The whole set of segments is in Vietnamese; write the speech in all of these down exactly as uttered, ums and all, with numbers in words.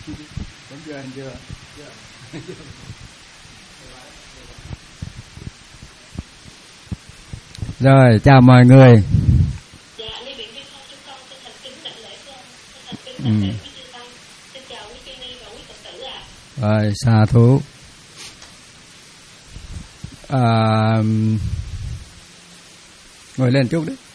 Vẫn chưa anh chưa? Rồi, chào mọi người. Dạ, Lê Biển Viên Phong chúng con xin thành kính đảnh lễ của ông, xin thành kính đảnh lễ quý chư tăng, xin chào quý chư ni và quý Phật tử ạ. Rồi, sa thú. À, ngồi lên chút đi.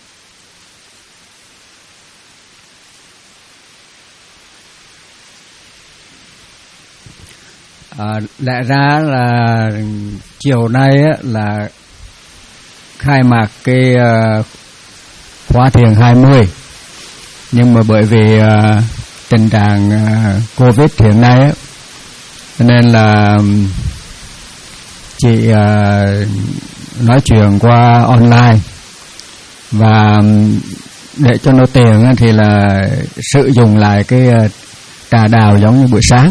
À, lẽ ra là chiều nay á, là khai mạc cái uh, khóa thiền hai mươi, nhưng mà bởi vì uh, tình trạng uh, Covid hiện nay á, nên là chị uh, nói chuyện qua online, và để cho nó tiện á, thì là sử dụng lại cái uh, trà đào giống như buổi sáng.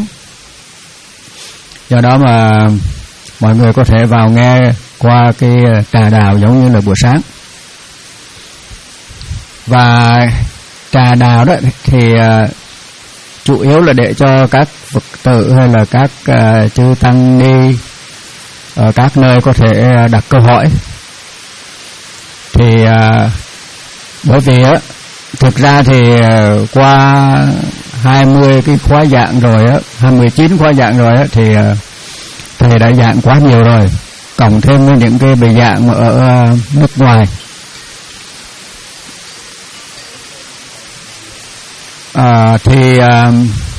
Do đó mà mọi người có thể vào nghe qua cái trà đào giống như là buổi sáng. Và trà đào đó thì uh, chủ yếu là để cho các Phật tử hay là các uh, chư tăng ni ở các nơi có thể đặt câu hỏi. Thì uh, bởi vì á, thực ra thì uh, qua hai mươi cái khóa giảng rồi á, hai mươi chín khóa giảng rồi á, thì uh, thầy đã giảng quá nhiều rồi, cộng thêm với những cái bài giảng ở uh, nước ngoài. À, thì uh,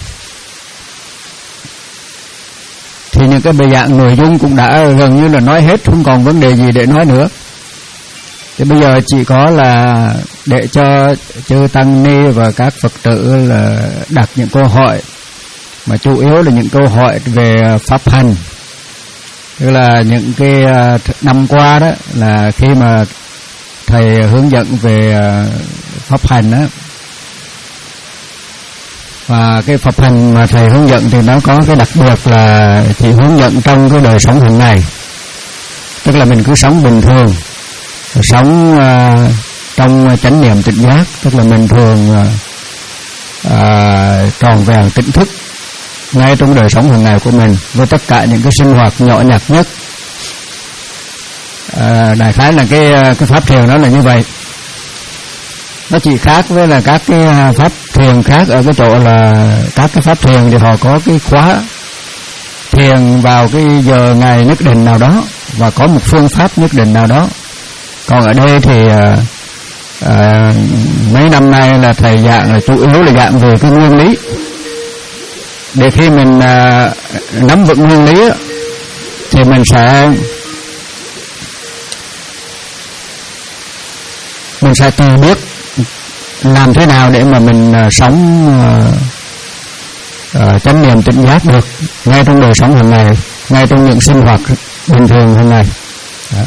thì những cái bài giảng nội dung cũng đã gần như là nói hết, không còn vấn đề gì để nói nữa. Thì bây giờ chỉ có là để cho chư tăng ni và các Phật tử là đặt những câu hỏi, mà chủ yếu là những câu hỏi về pháp hành. Tức là những cái năm qua đó là khi mà thầy hướng dẫn về pháp hành đó, và cái pháp hành mà thầy hướng dẫn thì nó có cái đặc biệt là chỉ hướng dẫn trong cái đời sống hàng ngày. Tức là mình cứ sống bình thường, sống uh, trong chánh niệm tỉnh giác, tức là mình thường uh, uh, tròn vẹn tỉnh thức ngay trong đời sống hàng ngày của mình, với tất cả những cái sinh hoạt nhỏ nhặt nhất. Uh, đại khái là cái cái pháp thiền đó là như vậy. Nó chỉ khác với là các cái pháp thiền khác ở cái chỗ là các cái pháp thiền thì họ có cái khóa thiền vào cái giờ ngày nhất định nào đó và có một phương pháp nhất định nào đó. Còn ở đây thì à, à, mấy năm nay là thầy giảng là chủ yếu là giảng về cái nguyên lý. Để khi mình à, nắm vững nguyên lý thì mình sẽ mình sẽ tự biết làm thế nào để mà mình uh, sống uh, uh, chánh niệm tỉnh giác được ngay trong đời sống hàng ngày, ngay trong những sinh hoạt bình thường hàng ngày. Đó.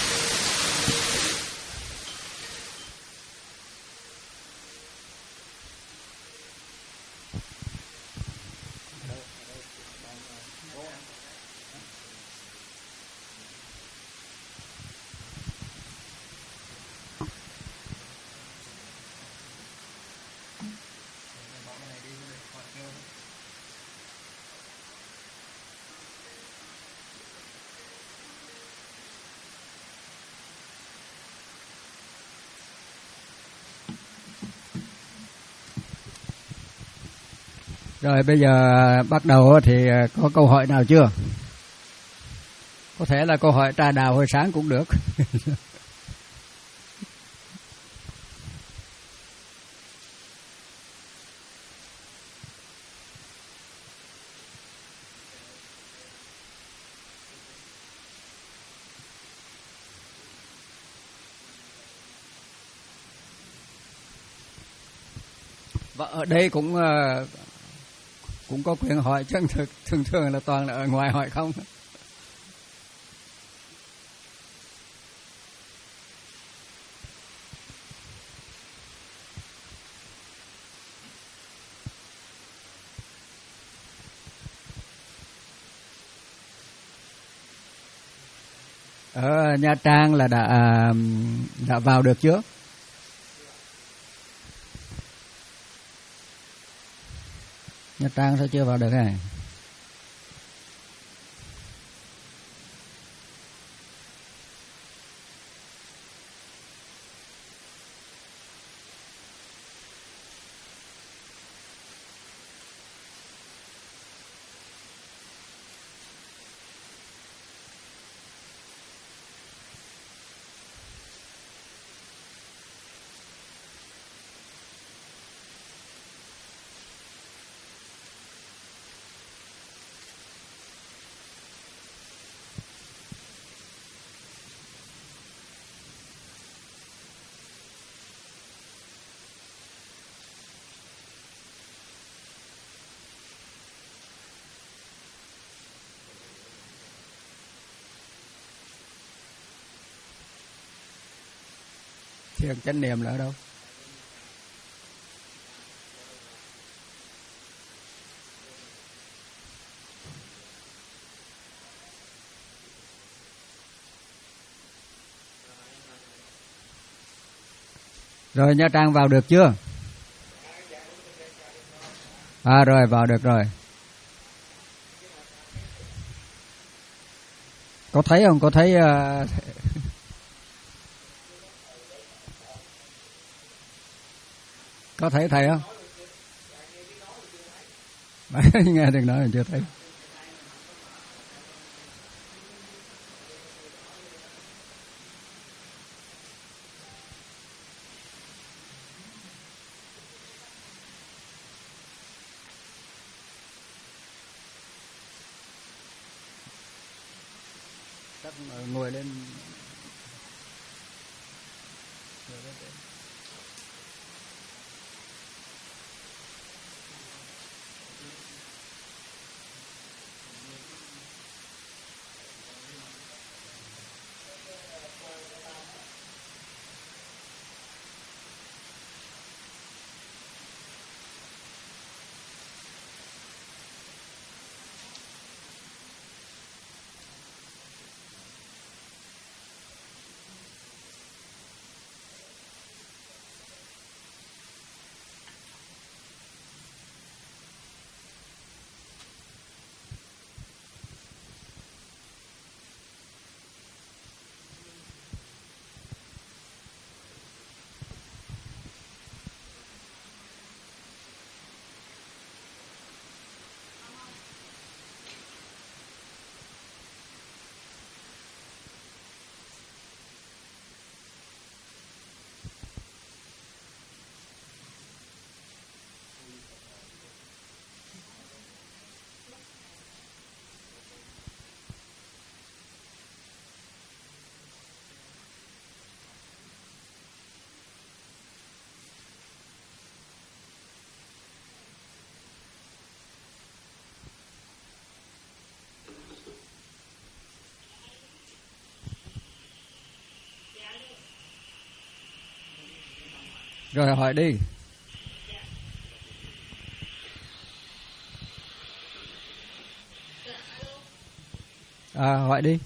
Rồi bây giờ bắt đầu thì có câu hỏi nào chưa? Có thể là câu hỏi trà đào hồi sáng cũng được. Và ở đây cũng cũng có quyền hỏi, chứ thực thường thường là toàn là ở ngoài hỏi không. Ở Nha Trang là đã đã vào được chưa? Nha Trang sao chưa vào được này? Thiền chánh niệm là ở đâu? Rồi Nha Trang vào được chưa? À rồi vào được rồi. Có thấy không? Có thấy uh... có thấy thầy không? Nghe đừng nói là chưa thấy. Chắc ngồi lên. Rồi hỏi đi. À hỏi đi.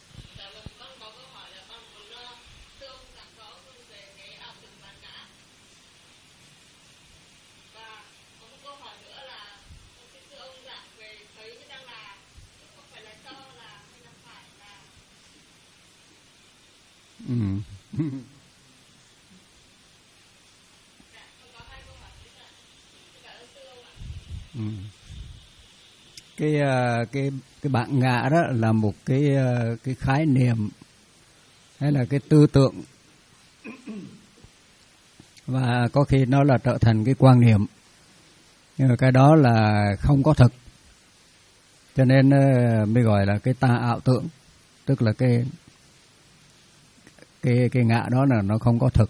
Ừ. Ừ. Cái cái cái bạn ngã đó là một cái cái khái niệm hay là cái tư tưởng, và có khi nó là trở thành cái quan niệm, nhưng mà cái đó là không có thực, cho nên mới gọi là cái tà ảo tưởng, tức là cái cái cái ngã đó là nó không có thực.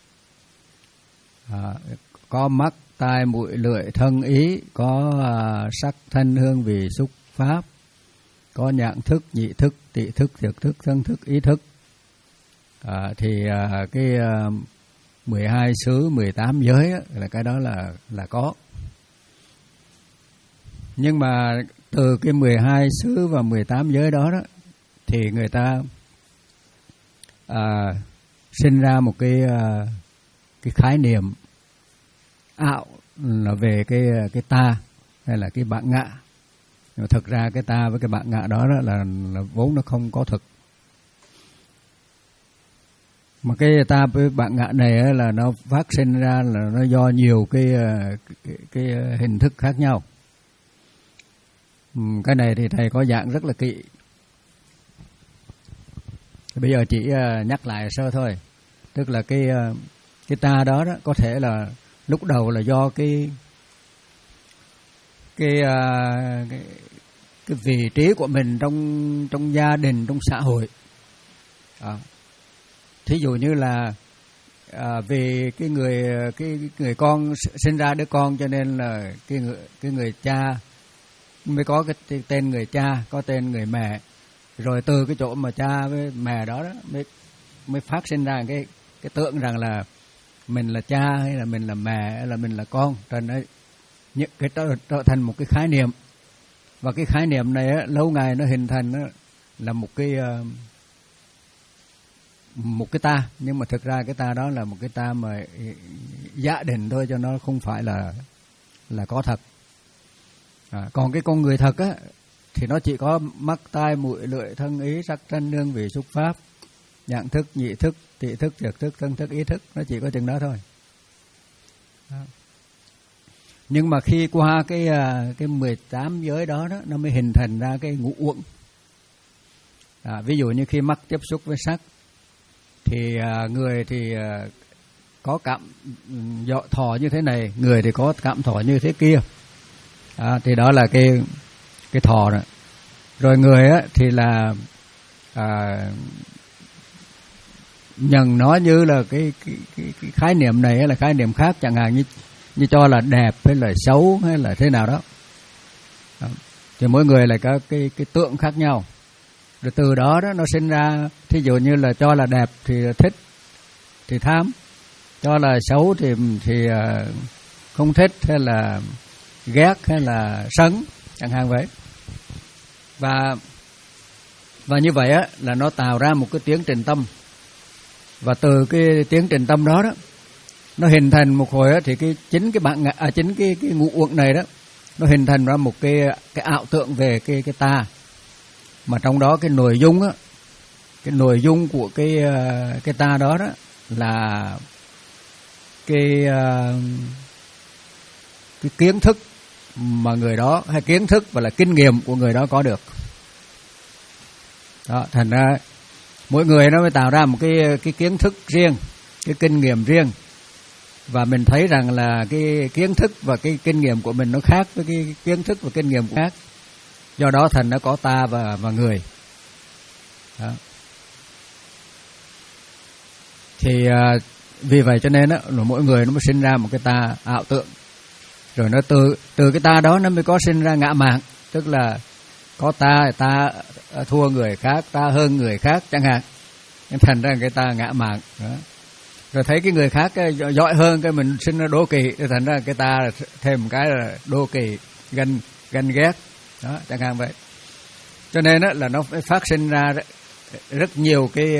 À, có mắt, tai, mũi, lưỡi, thân, ý, có à, sắc, thanh, hương, vị, xúc, pháp, có nhãn thức, nhị thức, tị thức, thiệt thức, thân thức, ý thức. À, thì à, cái à, mười hai xứ, mười tám giới á, là cái đó là là có. Nhưng mà từ cái mười hai xứ và mười tám giới đó đó thì người ta à, sinh ra một cái à, cái khái niệm ảo là về cái cái ta, hay là cái bản ngã. Nhưng thực ra cái ta với cái bản ngã đó, đó là, là vốn nó không có thực. Mà cái ta với bản ngã này là nó phát sinh ra là nó do nhiều cái, cái, cái hình thức khác nhau. Cái này thì thầy có giảng rất là kỹ. Bây giờ chỉ nhắc lại sơ thôi. Tức là cái, cái ta đó, đó có thể là lúc đầu là do cái cái, cái, cái vị trí của mình trong, trong gia đình, trong xã hội. À. Thí dụ như là à, vì cái người cái người con sinh ra đứa con cho nên là cái người cái người cha mới có cái tên người cha, có tên người mẹ. Rồi từ cái chỗ mà cha với mẹ đó, đó mới mới phát sinh ra cái cái tưởng rằng là mình là cha hay là mình là mẹ hay là mình là con. Cho nên những cái trở, trở thành một cái khái niệm. Và cái khái niệm này á, lâu ngày nó hình thành á, là một cái uh, một cái ta, nhưng mà thực ra cái ta đó là một cái ta mà giả định thôi, cho nó không phải là là có thật. À, còn cái con người thật á thì nó chỉ có mắt, tai, mũi, lưỡi, thân, ý, sắc, thân, nương, vị, xúc, pháp, nhãn thức, nhị thức, tỷ thức, thiệt thức, thân thức, ý thức, nó chỉ có chừng đó thôi. Đó. Nhưng mà khi qua cái cái mười tám giới đó, đó nó mới hình thành ra cái ngũ uẩn. À, ví dụ như khi mắt tiếp xúc với sắc thì à, người thì à, có cảm dọ thọ như thế này, người thì có cảm thọ như thế kia. À, thì đó là cái cái thọ đó. Rồi người á thì là à, nhận nó như là cái, cái, cái, cái khái niệm này là khái niệm khác, chẳng hạn như như cho là đẹp hay là xấu hay là thế nào đó. Đó. Thì mỗi người lại có cái cái tượng khác nhau. Rồi từ đó đó nó sinh ra, thí dụ như là cho là đẹp thì thích thì tham, cho là xấu thì thì không thích hay là ghét hay là sân, chẳng hạn vậy. Và và như vậy á là nó tạo ra một cái tiến trình tâm. Và từ cái tiến trình tâm đó đó nó hình thành một hồi á, thì cái chính cái bạn à, chính cái cái ngũ uẩn này đó nó hình thành ra một cái cái ảo tưởng về cái cái ta. Mà trong đó cái nội dung á, cái nội dung của cái cái ta đó đó là cái cái kiến thức mà người đó, hay kiến thức và là kinh nghiệm của người đó có được. Đó, thành ra mỗi người nó mới tạo ra một cái cái kiến thức riêng, cái kinh nghiệm riêng. Và mình thấy rằng là cái kiến thức và cái kinh nghiệm của mình nó khác với cái kiến thức và kinh nghiệm khác. Do đó thành nó có ta và và người. Đó. Thì à, vì vậy cho nên á, mỗi người nó mới sinh ra một cái ta ảo tưởng. Rồi nó từ từ cái ta đó nó mới có sinh ra ngã mạn, tức là có ta, ta thua người khác, ta hơn người khác chẳng hạn. Thành ra cái ta ngã mạn. Đó. Rồi thấy cái người khác cái giỏi hơn, cái mình sinh ra đố kỵ, thành ra cái ta thêm một cái là đố kỵ, ganh ganh ghét. Đó, chẳng hạn vậy. Cho nên đó là nó phải phát sinh ra rất nhiều cái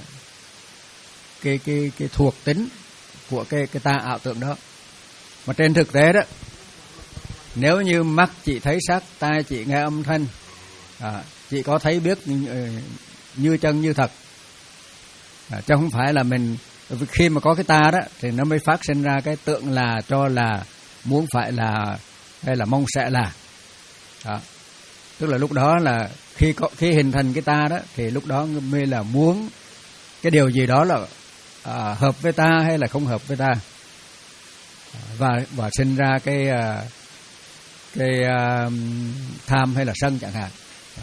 cái cái cái thuộc tính của cái cái ta ảo tưởng đó. Mà trên thực tế đó, nếu như mắt chỉ thấy sắc, tai chỉ nghe âm thanh, à, chỉ có thấy biết như, như chân như thật, à, chứ không phải là mình khi mà có cái ta đó thì nó mới phát sinh ra cái tượng là, cho là, muốn phải là, hay là mong sẽ là. Đó. Tức là lúc đó là khi có, khi hình thành cái ta đó thì lúc đó mới là muốn cái điều gì đó là à, hợp với ta hay là không hợp với ta, và và sinh ra cái cái uh, tham hay là sân chẳng hạn. Đó.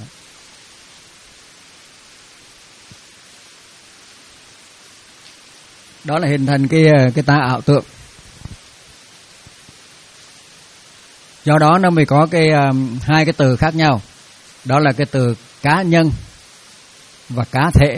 Đó là hình thành cái cái ta ảo tưởng. Do đó nó mới có cái um, hai cái từ khác nhau. Đó là cái từ cá nhân và cá thể.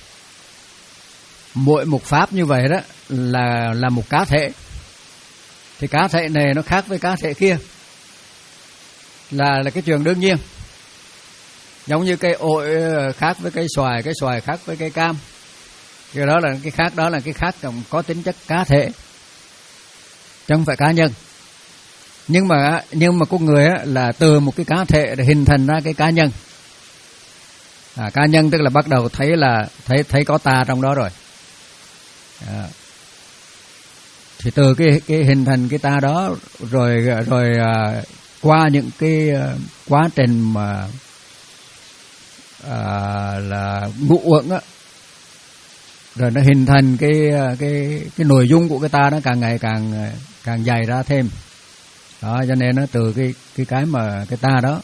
Mỗi một pháp như vậy đó là là một cá thể. Thì cá thể này nó khác với cá thể kia, là là cái chuyện đương nhiên. Giống như cây ổi khác với cây xoài, cây xoài khác với cây cam. Cái đó là cái khác, đó là cái khác có tính chất cá thể, chứ không phải cá nhân. Nhưng mà nhưng mà con người á, là từ một cái cá thể để hình thành ra cái cá nhân. À, cá nhân tức là bắt đầu thấy là thấy thấy có ta trong đó rồi. À, thì từ cái cái hình thành cái ta đó rồi rồi à, qua những cái à, quá trình mà à, là ngụ uẩn á, rồi nó hình thành cái cái cái nội dung của cái ta nó càng ngày càng càng dày ra thêm. Đó, cho nên nó từ cái cái cái mà cái ta đó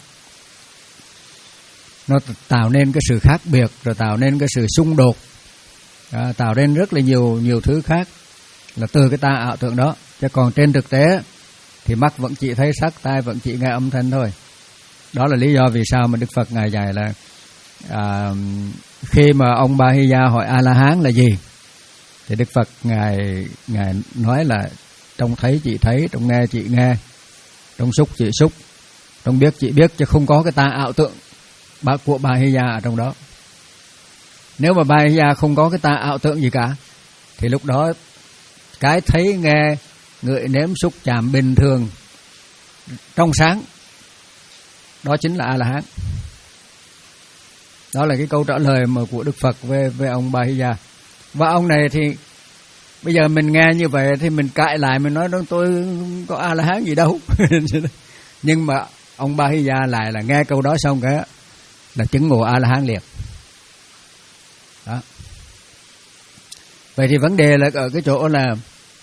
nó tạo nên cái sự khác biệt, rồi tạo nên cái sự xung đột, à, tạo nên rất là nhiều nhiều thứ khác là từ cái ta ảo tưởng đó. Chứ còn trên thực tế thì mắt vẫn chỉ thấy sắc, tai vẫn chỉ nghe âm thanh thôi. Đó là lý do vì sao mà Đức Phật ngài dạy là à, khi mà ông Ba Hy Gia hỏi A La Hán là gì, thì Đức Phật ngài ngài nói là trong thấy chỉ thấy, trong nghe chỉ nghe, trong xúc chỉ xúc, trong biết chỉ biết, chứ không có cái ta ảo tượng của Ba Hy Gia ở trong đó. Nếu mà Ba Hy Gia không có cái ta ảo tượng gì cả thì lúc đó cái thấy nghe ngửi nếm xúc chạm bình thường trong sáng đó chính là A La Hán. Đó là cái câu trả lời mà của Đức Phật về về ông Ba Hy Gia. Và ông này thì bây giờ mình nghe như vậy thì mình cãi lại, mình nói tôi không có A La Hán gì đâu. Nhưng mà ông Ba Hy Gia lại là nghe câu đó xong cái là chứng ngộ A La Hán liền. Đó. Vậy thì vấn đề là ở cái chỗ là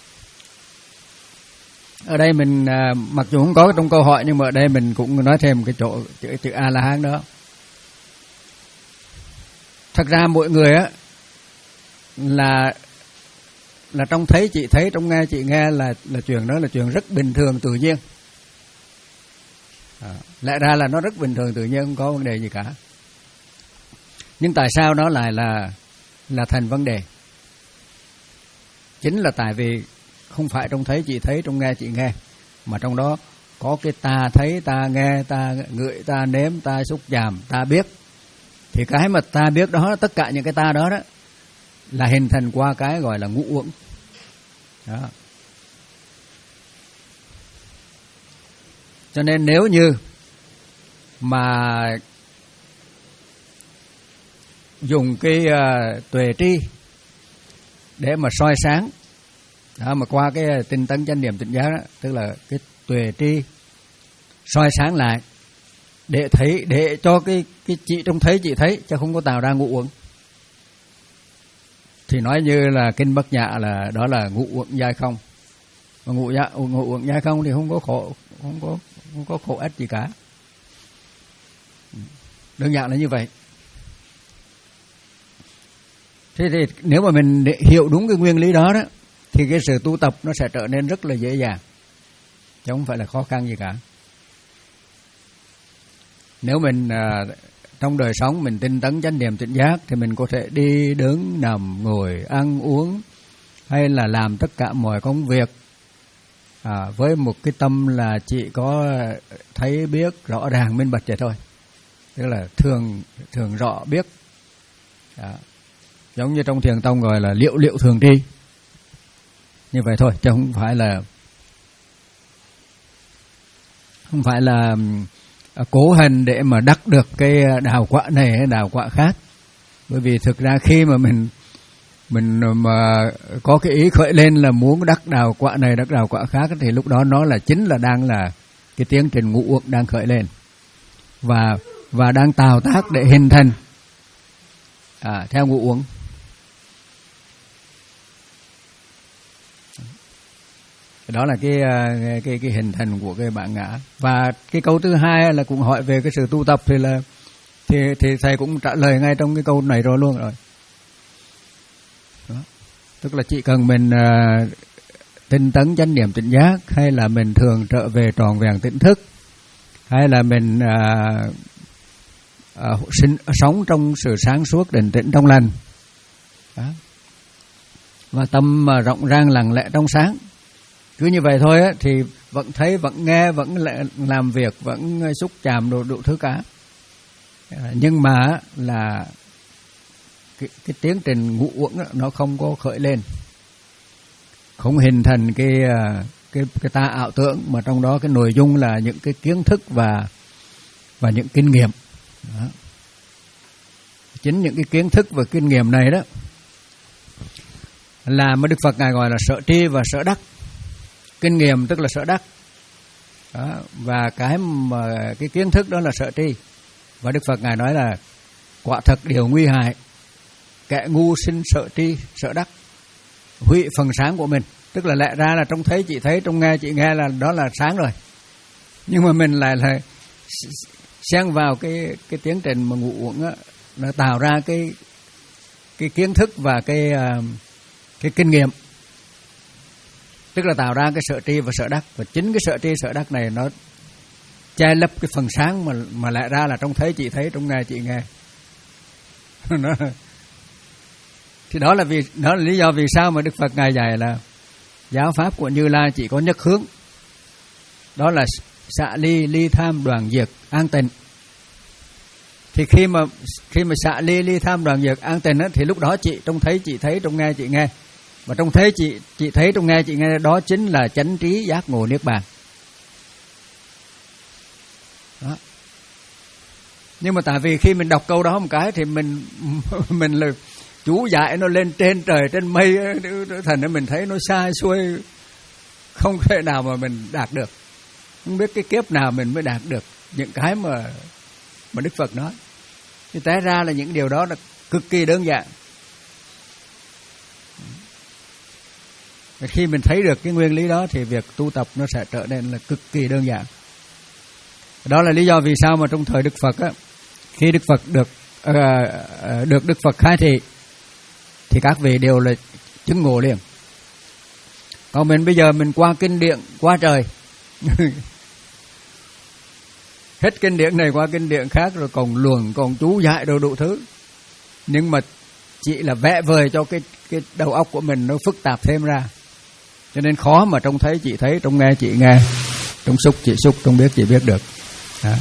ở đây mình mặc dù không có trong câu hỏi, nhưng mà ở đây mình cũng nói thêm cái chỗ chữ, chữ A La Hán đó. Thật ra mỗi người á là là trong thấy chị thấy, trong nghe chị nghe là là chuyện đó là chuyện rất bình thường tự nhiên. À, lẽ ra là nó rất bình thường tự nhiên, không có vấn đề gì cả. Nhưng tại sao nó lại là là thành vấn đề? Chính là tại vì không phải trong thấy chị thấy, trong nghe chị nghe, mà trong đó có cái ta thấy, ta nghe, ta ngửi, ta nếm, ta xúc chạm, ta biết. Thì cái mà ta biết đó, tất cả những cái ta đó đó là hình thành qua cái gọi là ngũ uẩn. Đó. Cho nên nếu như mà dùng cái uh, tuệ tri để mà soi sáng, đó, mà qua cái tinh tấn chánh niệm tỉnh giác đó, tức là cái tuệ tri soi sáng lại để thấy, để cho cái cái chị trong thấy chị thấy, chứ không có tạo ra ngũ uẩn. Thì nói như là kinh Bát Nhã là đó là ngũ uẩn giai không. Mà ngũ dạ, ngũ uẩn giai không thì không có khổ, không có không có khổ ách gì cả. Đơn giản là như vậy. Thế thì nếu mà mình hiểu đúng cái nguyên lý đó đó thì cái sự tu tập nó sẽ trở nên rất là dễ dàng, chứ không phải là khó khăn gì cả. Nếu mình à, trong đời sống mình tinh tấn chánh niệm tỉnh giác thì mình có thể đi đứng nằm ngồi ăn uống hay là làm tất cả mọi công việc à, với một cái tâm là chỉ có thấy biết rõ ràng minh bạch vậy thôi, tức là thường thường rõ biết. Đó. Giống như trong thiền tông gọi là liệu liệu thường tri, như vậy thôi, chứ không phải là không phải là cố hành để mà đắc được cái đào quả này hay đào quả khác. Bởi vì thực ra khi mà mình mình mà có cái ý khởi lên là muốn đắc đào quả này đắc đào quả khác thì lúc đó nó là chính là đang là cái tiến trình ngũ uẩn đang khởi lên và và đang tạo tác để hình thành à, theo ngũ uẩn. Đó là cái cái cái hình thành của cái bản ngã. Và cái câu thứ hai là cũng hỏi về cái sự tu tập thì là thì thì thầy cũng trả lời ngay trong cái câu này rồi luôn rồi. Đó. Tức là chỉ cần mình uh, tinh tấn chánh niệm tỉnh giác, hay là mình thường trở về tròn vẹn tỉnh thức, hay là mình uh, uh, sinh, sống trong sự sáng suốt định tĩnh trong lành. Đó. Và tâm uh, rộng rang lặng lẽ trong sáng. Cứ như vậy thôi á, thì vẫn thấy, vẫn nghe, vẫn làm việc, vẫn xúc chạm đủ, đủ thứ cả. Nhưng mà là cái, cái tiến trình ngũ uẩn nó không có khởi lên, không hình thành cái cái cái ta ảo tưởng, mà trong đó cái nội dung là những cái kiến thức và và những kinh nghiệm. Đó. Chính những cái kiến thức và kinh nghiệm này đó là mà Đức Phật Ngài gọi là sở tri và sở đắc. Kinh nghiệm tức là sở đắc. Đó. Và cái mà cái kiến thức đó là sở tri. Và Đức Phật Ngài nói là quả thật điều nguy hại, kẻ ngu sinh sở tri sở đắc, hủy phần sáng của mình. Tức là lẽ ra là trong thấy chị thấy, trong nghe chị nghe là đó là sáng rồi, nhưng mà mình lại là xen vào cái cái tiến trình mà ngủ uống á, nó tạo ra cái cái kiến thức và cái cái kinh nghiệm, tức là tạo ra cái sở tri và sở đắc. Và chính cái sở tri sở đắc này nó che lấp cái phần sáng mà mà lẽ ra là trong thấy chị thấy, trong nghe chị nghe. Nó, thì đó là vì đó là lý do vì sao mà Đức Phật Ngài dạy là giáo pháp của Như Lai chỉ có nhất hướng, đó là xả ly, ly tham, đoạn diệt, an tịnh. Thì khi mà khi mà xả ly, ly tham, đoạn diệt, an tịnh á, thì lúc đó chị trong thấy chị thấy, trong nghe chị nghe, và trong thấy chị chị thấy, trong nghe chị nghe, đó chính là chánh trí giác ngộ niết bàn. Đó. Nhưng mà tại vì khi mình đọc câu đó một cái thì mình mình là chú dạy nó lên trên trời trên mây, thành ra mình thấy nó sai xuôi, không thể nào mà mình đạt được. Không biết cái kiếp nào mình mới đạt được những cái mà mà Đức Phật nói. Thì té ra là những điều đó là cực kỳ đơn giản. Khi mình thấy được cái nguyên lý đó thì việc tu tập nó sẽ trở nên là cực kỳ đơn giản. Đó là lý do vì sao mà trong thời Đức Phật á, khi Đức Phật được uh, được Đức Phật khai thị thì các vị đều là chứng ngộ liền. Còn mình bây giờ mình qua kinh điển qua trời, hết kinh điển này qua kinh điển khác, rồi còn luồng, còn chú dạy đồ đủ thứ, nhưng mà chỉ là vẽ vời cho cái cái đầu óc của mình nó phức tạp thêm ra, cho nên khó mà trông thấy chị thấy, trông nghe chị nghe, trông xúc chị xúc, trông biết chị biết được. Đó.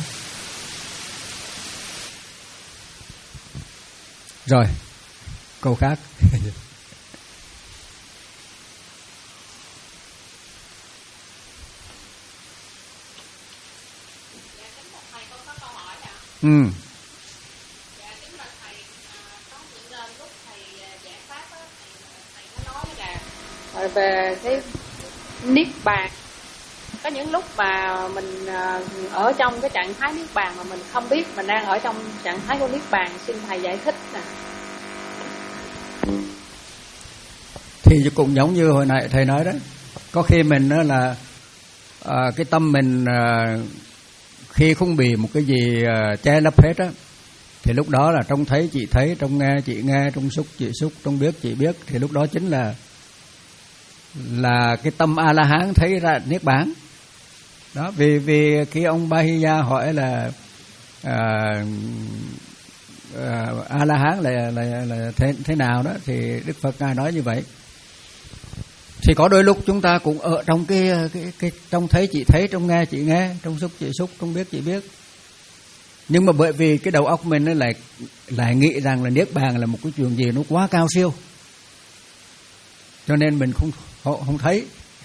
Rồi câu khác. Ừ. Dạ, kính bạch thầy, có những lúc thầy giải pháp á, thầy có nói là về cái niết bàn, có những lúc mà mình ở trong cái trạng thái niết bàn mà mình không biết mình đang ở trong trạng thái của niết bàn, xin thầy giải thích nè. Thì cũng giống như hồi nãy thầy nói đó, có khi mình đó là à, cái tâm mình à, khi không bị một cái gì uh, che lấp hết á, thì lúc đó là trông thấy chị thấy, trông nghe chị nghe, trông xúc chị xúc, trông biết chị biết, thì lúc đó chính là là cái tâm A La Hán thấy ra niết bàn. Đó, vì vì khi ông Bahiya hỏi là uh, uh, A La Hán là là là thế thế nào đó, thì Đức Phật ngài nói như vậy. Thì có đôi lúc chúng ta cũng ở trong cái cái cái trong thấy chị thấy, trong nghe chị nghe, trong xúc chị xúc, trong biết chị biết. Nhưng mà bởi vì cái đầu óc mình nó lại lại nghĩ rằng là niết bàn là một cái chuyện gì nó quá cao siêu, cho nên mình không không thấy.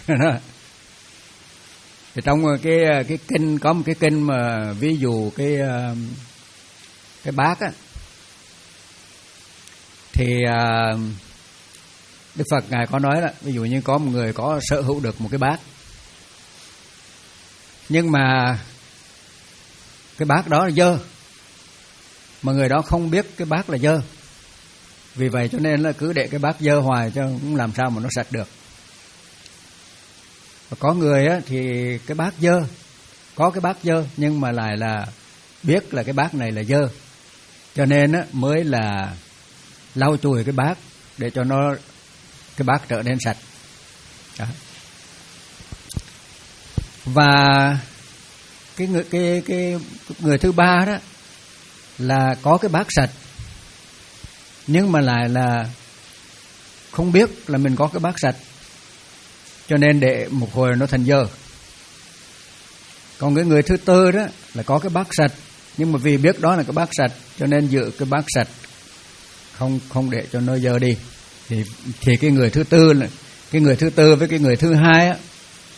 Thì trong cái cái kinh có một cái kinh mà ví dụ cái cái bát á, thì Đức Phật ngài có nói là ví dụ như có một người có sở hữu được một cái bát, nhưng mà cái bát đó là dơ, mà người đó không biết cái bát là dơ, vì vậy cho nên là cứ để cái bát dơ hoài cho cũng làm sao mà nó sạch được. Và có người á, thì cái bát dơ, có cái bát dơ nhưng mà lại là biết là cái bát này là dơ, cho nên á, mới là lau chùi cái bát để cho nó cái bát trở nên sạch. Đó. Và cái người cái cái người thứ ba đó là có cái bát sạch nhưng mà lại là không biết là mình có cái bát sạch, cho nên để một hồi nó thành dơ. Còn cái người thứ tư đó là có cái bát sạch nhưng mà vì biết đó là cái bát sạch, cho nên giữ cái bát sạch, không không để cho nó dơ đi. Thì thì cái người thứ tư là cái người thứ tư với cái người thứ hai á,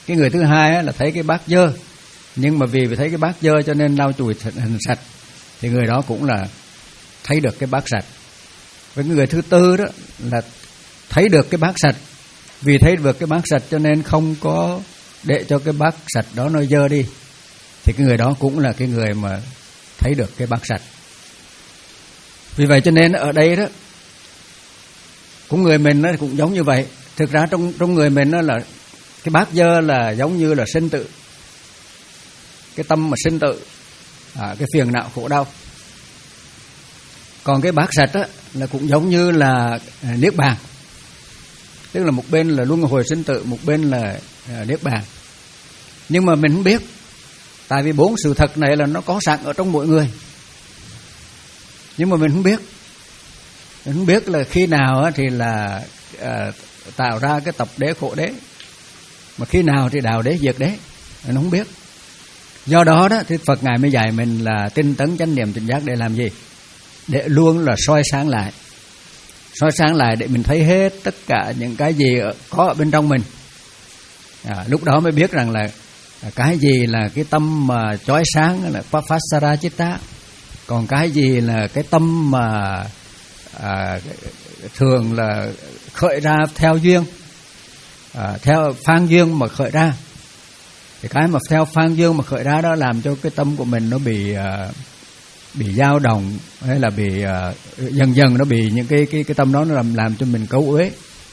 Cái người thứ hai á, là thấy cái bát dơ, nhưng mà vì thấy cái bát dơ cho nên lau chùi hình sạch, thì người đó cũng là thấy được cái bát sạch. Với người thứ tư đó là thấy được cái bát sạch, vì thấy được cái bát sạch cho nên không có để cho cái bát sạch đó nó dơ đi, thì cái người đó cũng là cái người mà thấy được cái bát sạch. Vì vậy cho nên ở đây đó, cũng người mình nó cũng giống như vậy. Thực ra trong trong người mình nó là cái bát dơ là giống như là sinh tử, cái tâm mà sinh tử, à, cái phiền não khổ đau. Còn cái bát sạch á, là cũng giống như là niết bàn, tức là một bên là luân hồi sinh tử, một bên là à, niết bàn. Nhưng mà mình không biết, tại vì bốn sự thật này là nó có sẵn ở trong mỗi người, nhưng mà mình không biết. Mình không biết là khi nào á, thì là à, tạo ra cái tập đế khổ đế, mà khi nào thì đạo đế diệt đế, mình không biết. Do đó đó thì Phật Ngài mới dạy mình là tinh tấn chánh niệm tỉnh giác để làm gì? Để luôn là soi sáng lại, soi sáng lại để mình thấy hết tất cả những cái gì có ở bên trong mình. À, lúc đó mới biết rằng là cái gì là cái tâm mà chói sáng là Papasara Chitta, còn cái gì là cái tâm mà à, thường là khởi ra theo duyên, à, theo phan duyên mà khởi ra. Thì cái mà theo phan duyên mà khởi ra đó làm cho cái tâm của mình nó bị à, bị dao động, hay là bị à, dần dần nó bị những cái cái cái tâm đó nó làm làm cho mình cấu uế.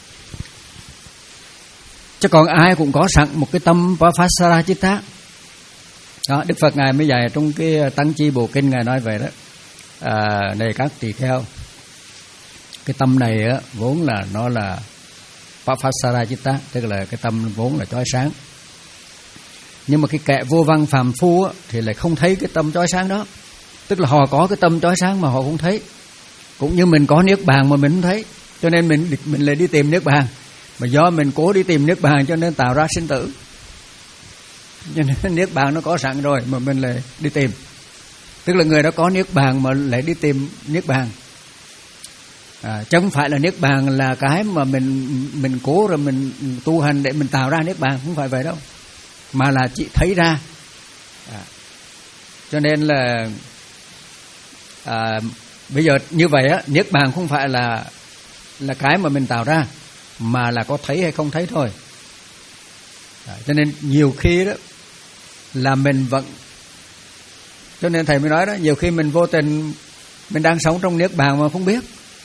Chứ còn ai cũng có sẵn một cái tâm Papasara Chitta. Đó, Đức Phật Ngài mới dạy trong cái Tăng Chi Bộ Kinh, Ngài nói vậy đó. À, này các tỳ kheo, cái tâm này á, vốn là nó là Papasara Chitta, tức là cái tâm vốn là chói sáng. Nhưng mà cái kẻ vô văn phàm phu á, thì lại không thấy cái tâm chói sáng đó. Tức là họ có cái tâm chói sáng mà họ không thấy. Cũng như mình có niết bàn mà mình không thấy, cho nên mình mình lại đi tìm niết bàn. Mà do mình cố đi tìm niết bàn cho nên tạo ra sinh tử. Cho nên niết bàn nó có sẵn rồi mà mình lại đi tìm. Tức là người đó có niết bàn mà lại đi tìm niết bàn. À, chứ không phải là niết bàn là cái mà mình mình cố rồi mình tu hành để mình tạo ra niết bàn, không phải vậy đâu, mà là chỉ thấy ra. À, cho nên là à, bây giờ như vậy á, niết bàn không phải là là cái mà mình tạo ra, mà là có thấy hay không thấy thôi. À, cho nên nhiều khi đó là mình vẫn, cho nên thầy mới nói đó, nhiều khi mình vô tình mình đang sống trong niết bàn mà không biết.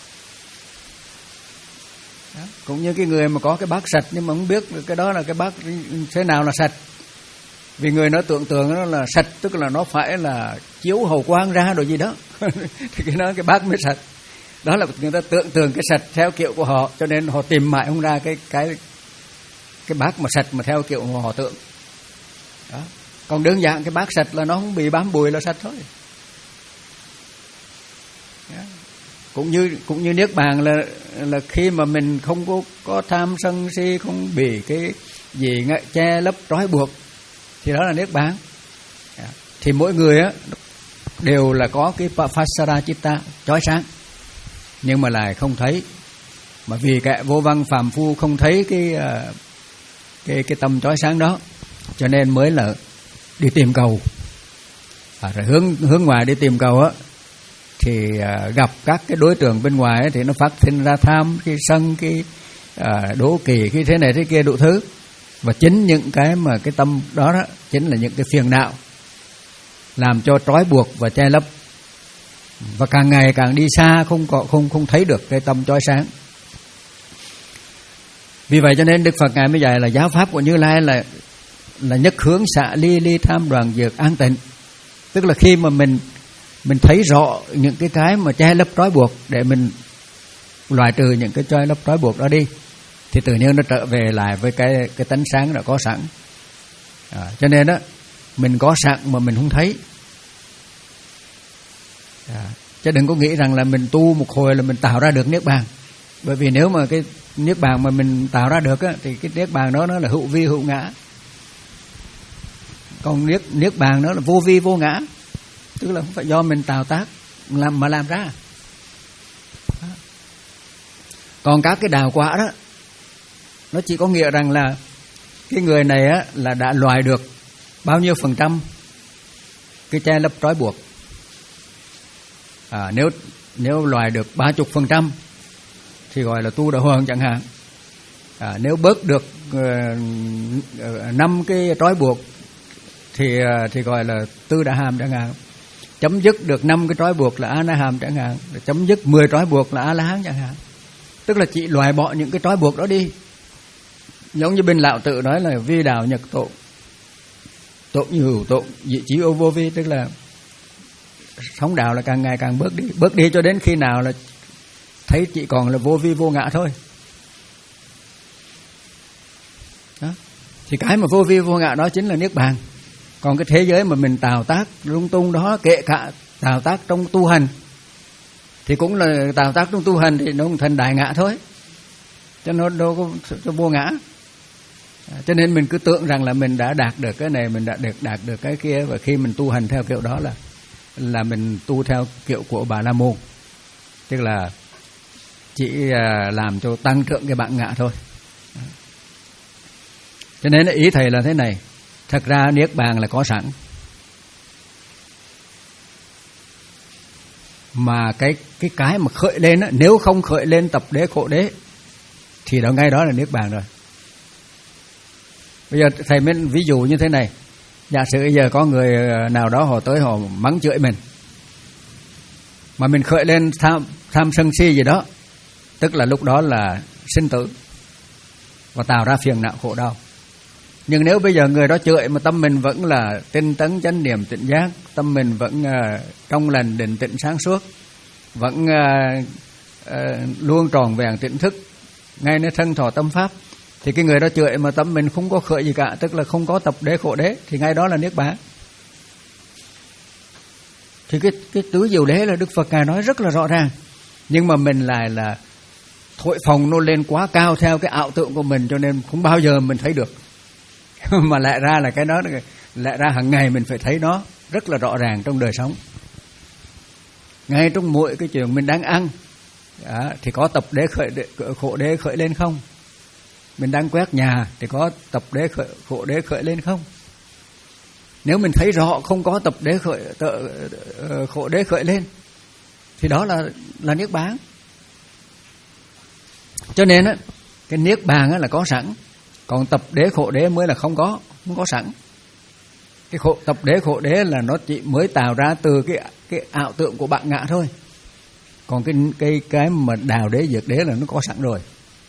Đó, cũng như cái người mà có cái bát sạch nhưng mà không biết cái đó là cái bát thế nào là sạch. Vì người nó tưởng tượng nó là sạch, tức là nó phải là chiếu hào quang ra rồi gì đó thì cái đó cái bát mới sạch. Đó là người ta tưởng tượng cái sạch theo kiểu của họ, cho nên họ tìm mãi không ra cái cái cái bát mà sạch mà theo kiểu mà họ tưởng. Đó. Còn đơn giản cái bát sạch là nó không bị bám bụi là sạch thôi. Đó. Cũng như cũng như niết bàn là là khi mà mình không có có tham sân si, không bị cái gì ngại che lấp trói buộc, thì đó là niết bàn. Đó. Thì mỗi người á đều là có cái Papasara Chitta chói sáng, nhưng mà lại không thấy. Mà vì kẻ vô văn phàm phu không thấy cái cái cái tâm chói sáng đó, cho nên mới là đi tìm cầu. À, rồi hướng hướng ngoài đi tìm cầu á, thì à, gặp các cái đối tượng bên ngoài ấy, thì nó phát sinh ra tham, cái sân, cái à, đố kỵ, cái thế này thế kia đủ thứ. Và chính những cái mà cái tâm đó đó chính là những cái phiền não làm cho trói buộc và che lấp, và càng ngày càng đi xa, không có không không thấy được cái tâm chói sáng. Vì vậy cho nên Đức Phật Ngài mới dạy là giáo pháp của Như Lai là là nhất hướng xạ ly ly tham đoàn diệt an tịnh. Tức là khi mà mình mình thấy rõ những cái cái mà che lấp trói buộc, để mình loại trừ những cái che lấp trói buộc đó đi, thì tự nhiên nó trở về lại với cái cái tánh sáng đã có sẵn. À, cho nên đó mình có sẵn mà mình không thấy. À, chứ đừng có nghĩ rằng là mình tu một hồi là mình tạo ra được niết bàn. Bởi vì nếu mà cái niết bàn mà mình tạo ra được á, thì cái niết bàn đó nó là hữu vi hữu ngã. Còn niết niết bàn nó là vô vi vô ngã, tức là không phải do mình tạo tác làm mà làm ra. Đó. Còn các cái đào quả đó, nó chỉ có nghĩa rằng là cái người này á là đã loại được bao nhiêu phần trăm cái che lấp trói buộc. À, nếu nếu loại được ba chục phần trăm thì gọi là tu đà hoàng chẳng hạn. À, nếu bớt được năm uh, cái trói buộc thì uh, thì gọi là tư đà hàm chẳng hạn. Chấm dứt được năm cái trói buộc là a na hàm chẳng hạn. Chấm dứt mười trói buộc là a la hán chẳng hạn. Tức là chỉ loại bỏ những cái trói buộc đó đi. Giống như bên Lão Tử nói là vi đạo nhật tộ, tộ như hữu tộ, dị chí ô vô vi, tức là sống đạo là càng ngày càng bớt đi, bớt đi cho đến khi nào là thấy chỉ còn là vô vi vô ngã thôi. Đó. Thì cái mà vô vi vô ngã đó chính là niết bàn. Còn cái thế giới mà mình tạo tác lung tung đó, kể cả tạo tác trong tu hành thì cũng là tạo tác trong tu hành thì nó cũng thành đại ngã thôi, cho nó đâu có cho vô ngã. Cho nên mình cứ tưởng rằng là mình đã đạt được cái này, mình đã được đạt được cái kia, và khi mình tu hành theo kiểu đó là là mình tu theo kiểu của Bà La Môn, tức là chỉ làm cho tăng trưởng cái bản ngã thôi. Cho nên ý thầy là thế này, thật ra niết bàn là có sẵn, mà cái cái cái mà khởi lên á, nếu không khởi lên tập đế khổ đế thì đó ngay đó là niết bàn rồi. Bây giờ thầy mới ví dụ như thế này, giả sử bây giờ có người nào đó họ tới họ mắng chửi mình, mà mình khởi lên tham tham sân si gì đó, tức là lúc đó là sinh tử và tạo ra phiền não khổ đau. Nhưng nếu bây giờ người đó chửi mà tâm mình vẫn là tinh tấn chánh niệm tỉnh giác, tâm mình vẫn uh, trong lành định tĩnh sáng suốt, vẫn uh, uh, luôn tròn vẹn tỉnh thức, ngay nơi thân thọ tâm pháp, thì cái người đó chửi mà tâm mình không có khởi gì cả, tức là không có tập đế khổ đế, thì ngay đó là niết bàn. Thì cái cái tứ diệu đế là Đức Phật ngài nói rất là rõ ràng, nhưng mà mình lại là thổi phồng nó lên quá cao theo cái ảo tưởng của mình, cho nên không bao giờ mình thấy được. Mà lại ra là cái đó, lại ra hàng ngày mình phải thấy nó rất là rõ ràng trong đời sống. Ngay trong mỗi cái chuyện mình đang ăn đó, thì có tập đế khởi đế, khổ đế khởi lên không? Mình đang quét nhà thì có tập đế khởi, khổ đế khởi lên không? Nếu mình thấy rõ không có tập đế khởi, tự, khổ đế khởi lên thì đó là là niết bàn. Cho nên á, cái niết bàn á là có sẵn, còn tập đế khổ đế mới là không có, không có sẵn. Cái khổ, tập đế khổ đế là nó chỉ mới tạo ra từ cái cái ảo tưởng của bạn ngã thôi. Còn cái cái cái mà đào đế diệt đế là nó có sẵn rồi.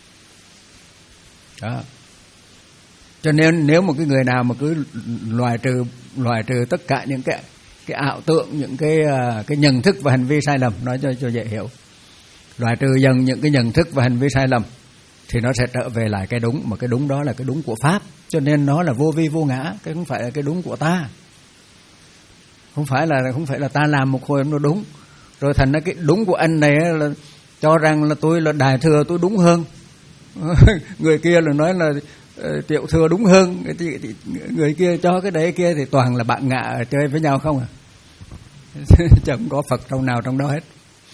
Đó. Cho nên nếu một cái người nào mà cứ loại trừ loại trừ tất cả những cái cái ảo tưởng, những cái cái nhận thức và hành vi sai lầm, nói cho cho dễ hiểu, loại trừ dần những cái nhận thức và hành vi sai lầm thì nó sẽ trở về lại cái đúng, mà cái đúng đó là cái đúng của pháp. Cho nên nó là vô vi vô ngã, cái không phải là cái đúng của ta. Không phải là không phải là ta làm một hồi nó đúng, rồi thành ra cái đúng của anh này là cho rằng là tôi là đại thừa, tôi đúng hơn. Người kia là nói là uh, tiểu thừa đúng hơn, người kia cho cái đấy kia thì toàn là bạn ngạ chơi với nhau không à. Chẳng có Phật trong nào trong đó hết.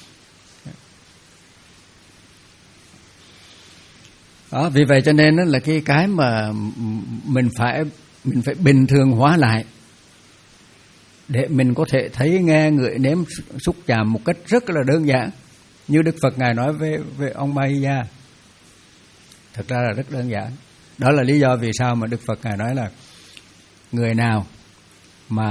Đó, vì vậy cho nên đó là cái cái mà mình phải mình phải bình thường hóa lại để mình có thể thấy, nghe, ngửi, nếm, xúc chạm một cách rất là đơn giản, như Đức Phật ngài nói về về ông Mahiya. Thật ra là rất đơn giản. Đó là lý do vì sao mà Đức Phật ngài nói là người nào mà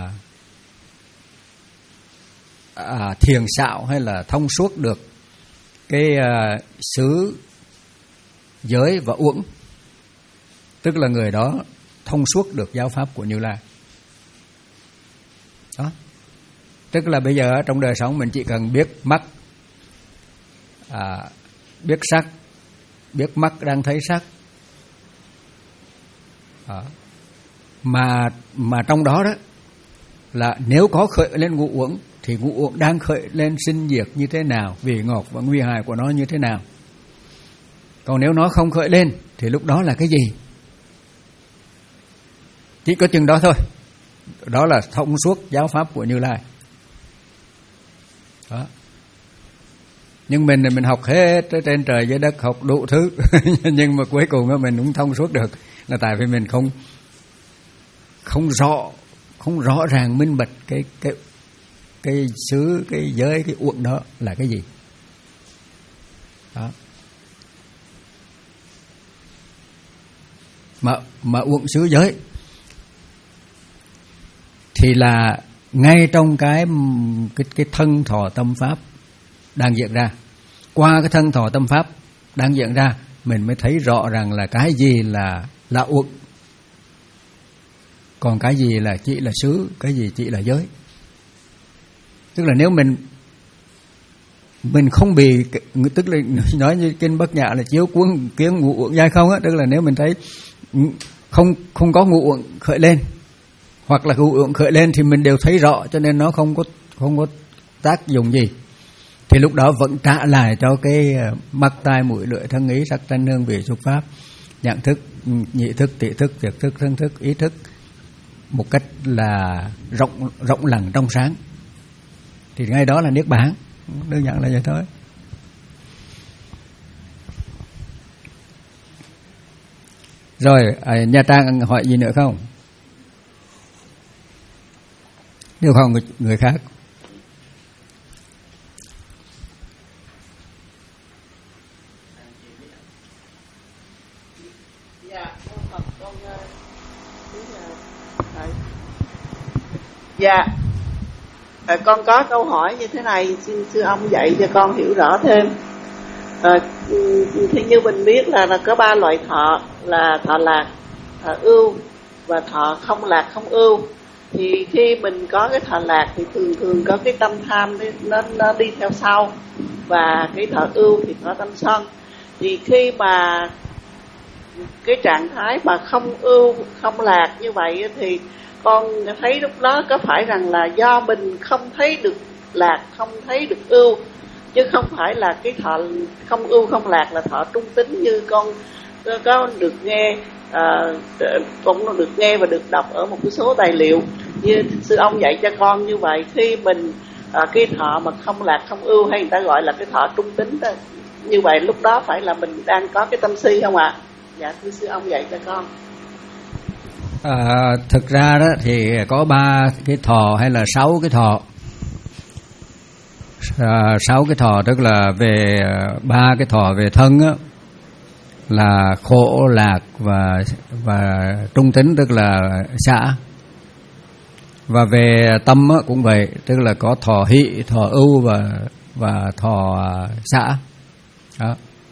à, thiền xạo hay là thông suốt được cái à, xứ giới và uẩn, tức là người đó thông suốt được giáo pháp của Như Lai. Đó. Tức là bây giờ trong đời sống mình chỉ cần biết mắt, à, biết sắc, biết mắt đang thấy sắc, đó. mà mà trong đó đó là nếu có khởi lên ngũ uẩn thì ngũ uẩn đang khởi lên sinh diệt như thế nào, vị ngọt và nguy hại của nó như thế nào. Còn nếu nó không khởi lên thì lúc đó là cái gì? Chỉ có chừng đó thôi. Đó là thông suốt giáo pháp của Như Lai. Đó. Nhưng mình thì mình học hết trên trời dưới đất, học đủ thứ nhưng mà cuối cùng mình cũng thông suốt được. là tại vì mình không không rõ không rõ ràng minh bạch cái cái cái xứ, cái giới, cái uẩn đó là cái gì. Đó. Mà mà uẩn xứ giới thì là ngay trong cái cái cái thân thọ tâm pháp đang diễn ra. Qua cái thân thọ tâm pháp đang diễn ra, mình mới thấy rõ rằng là cái gì là là uẩn, còn cái gì là chỉ là xứ, cái gì chỉ là giới. Tức là nếu mình mình không bị, tức là nói như kinh Bát Nhã là chiếu cuốn kiến ngũ uẩn giai không á, tức là nếu mình thấy không không có ngũ uẩn khởi lên, hoặc là ngũ uẩn khởi lên thì mình đều thấy rõ, cho nên nó không có không có tác dụng gì, thì lúc đó vẫn trả lại cho cái mắt tai mũi lưỡi thân ý sắc thanh hương vị xúc pháp, nhận thức, nhị thức, tỷ thức, thiệt thức, thân thức, ý thức một cách là rộng rộng lặng trong sáng, thì ngay đó là niết bàn. Đơn giản là vậy thôi. Rồi, Nha Trang hỏi gì nữa không? Nếu không, người, người khác. Dạ, à, con có câu hỏi như thế này, xin sư ông dạy cho con hiểu rõ thêm. À, thì như mình biết là, là có ba loại thọ, là thọ lạc, thọ ưu và thọ không lạc không ưu. Thì khi mình có cái thọ lạc thì thường thường có cái tâm tham nó, nó đi theo sau, và cái thọ ưu thì có tâm sân. Thì khi mà cái trạng thái mà không ưu không lạc như vậy thì con thấy lúc đó có phải rằng là do mình không thấy được lạc, không thấy được ưu, chứ không phải là cái thọ không ưu không lạc là thọ trung tính như con có được nghe, à, cũng được nghe và được đọc ở một cái số tài liệu như sư ông dạy cho con như vậy. Khi mình à, cái thọ mà không lạc không ưu, hay người ta gọi là cái thọ trung tính đó, như vậy lúc đó phải là mình đang có cái tâm si không ạ? À? Dạ thưa sư ông dạy cho con. À, thực ra đó thì có ba cái thọ hay là sáu cái thọ. À, sáu cái thọ tức là về ba cái thọ về thân á, là khổ, lạc và và trung tính, tức là xả. Và về tâm á, cũng vậy, tức là có thọ hỷ, thọ ưu và và thọ xả. Đó.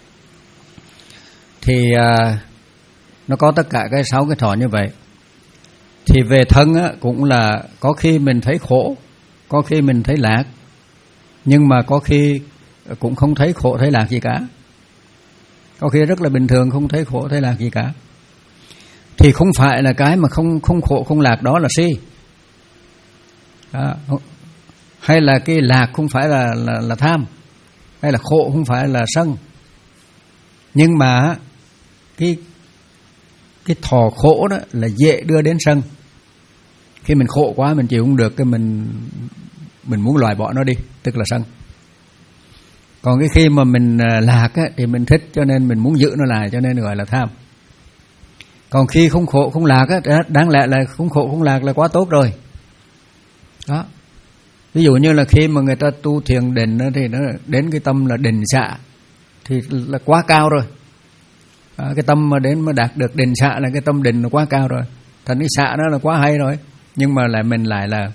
Thì à, nó có tất cả cái sáu cái thọ như vậy. Thì về thân á, cũng là có khi mình thấy khổ, có khi mình thấy lạc, nhưng mà có khi cũng không thấy khổ thấy lạc gì cả. Có khi rất là bình thường, không thấy khổ thấy lạc gì cả. Thì không phải là cái mà không không khổ không lạc đó là si. Đó. Hay là cái lạc không phải là, là là tham, hay là khổ không phải là sân. Nhưng mà cái cái thọ khổ đó là dễ đưa đến sân. Khi mình khổ quá, mình chịu không được, cái mình mình muốn loại bỏ nó đi, tức là sân. Còn cái khi mà mình lạc á, thì mình thích, cho nên mình muốn giữ nó lại, cho nên gọi là tham. Còn khi không khổ không lạc á, đáng lẽ là không khổ không lạc là quá tốt rồi. Đó. Ví dụ như là khi mà người ta tu thiền định á, thì nó đến cái tâm là định xạ thì là quá cao rồi. À, cái tâm mà đến mà đạt được định xạ là cái tâm định là quá cao rồi, thành cái xạ đó là quá hay rồi. Nhưng mà lại mình lại là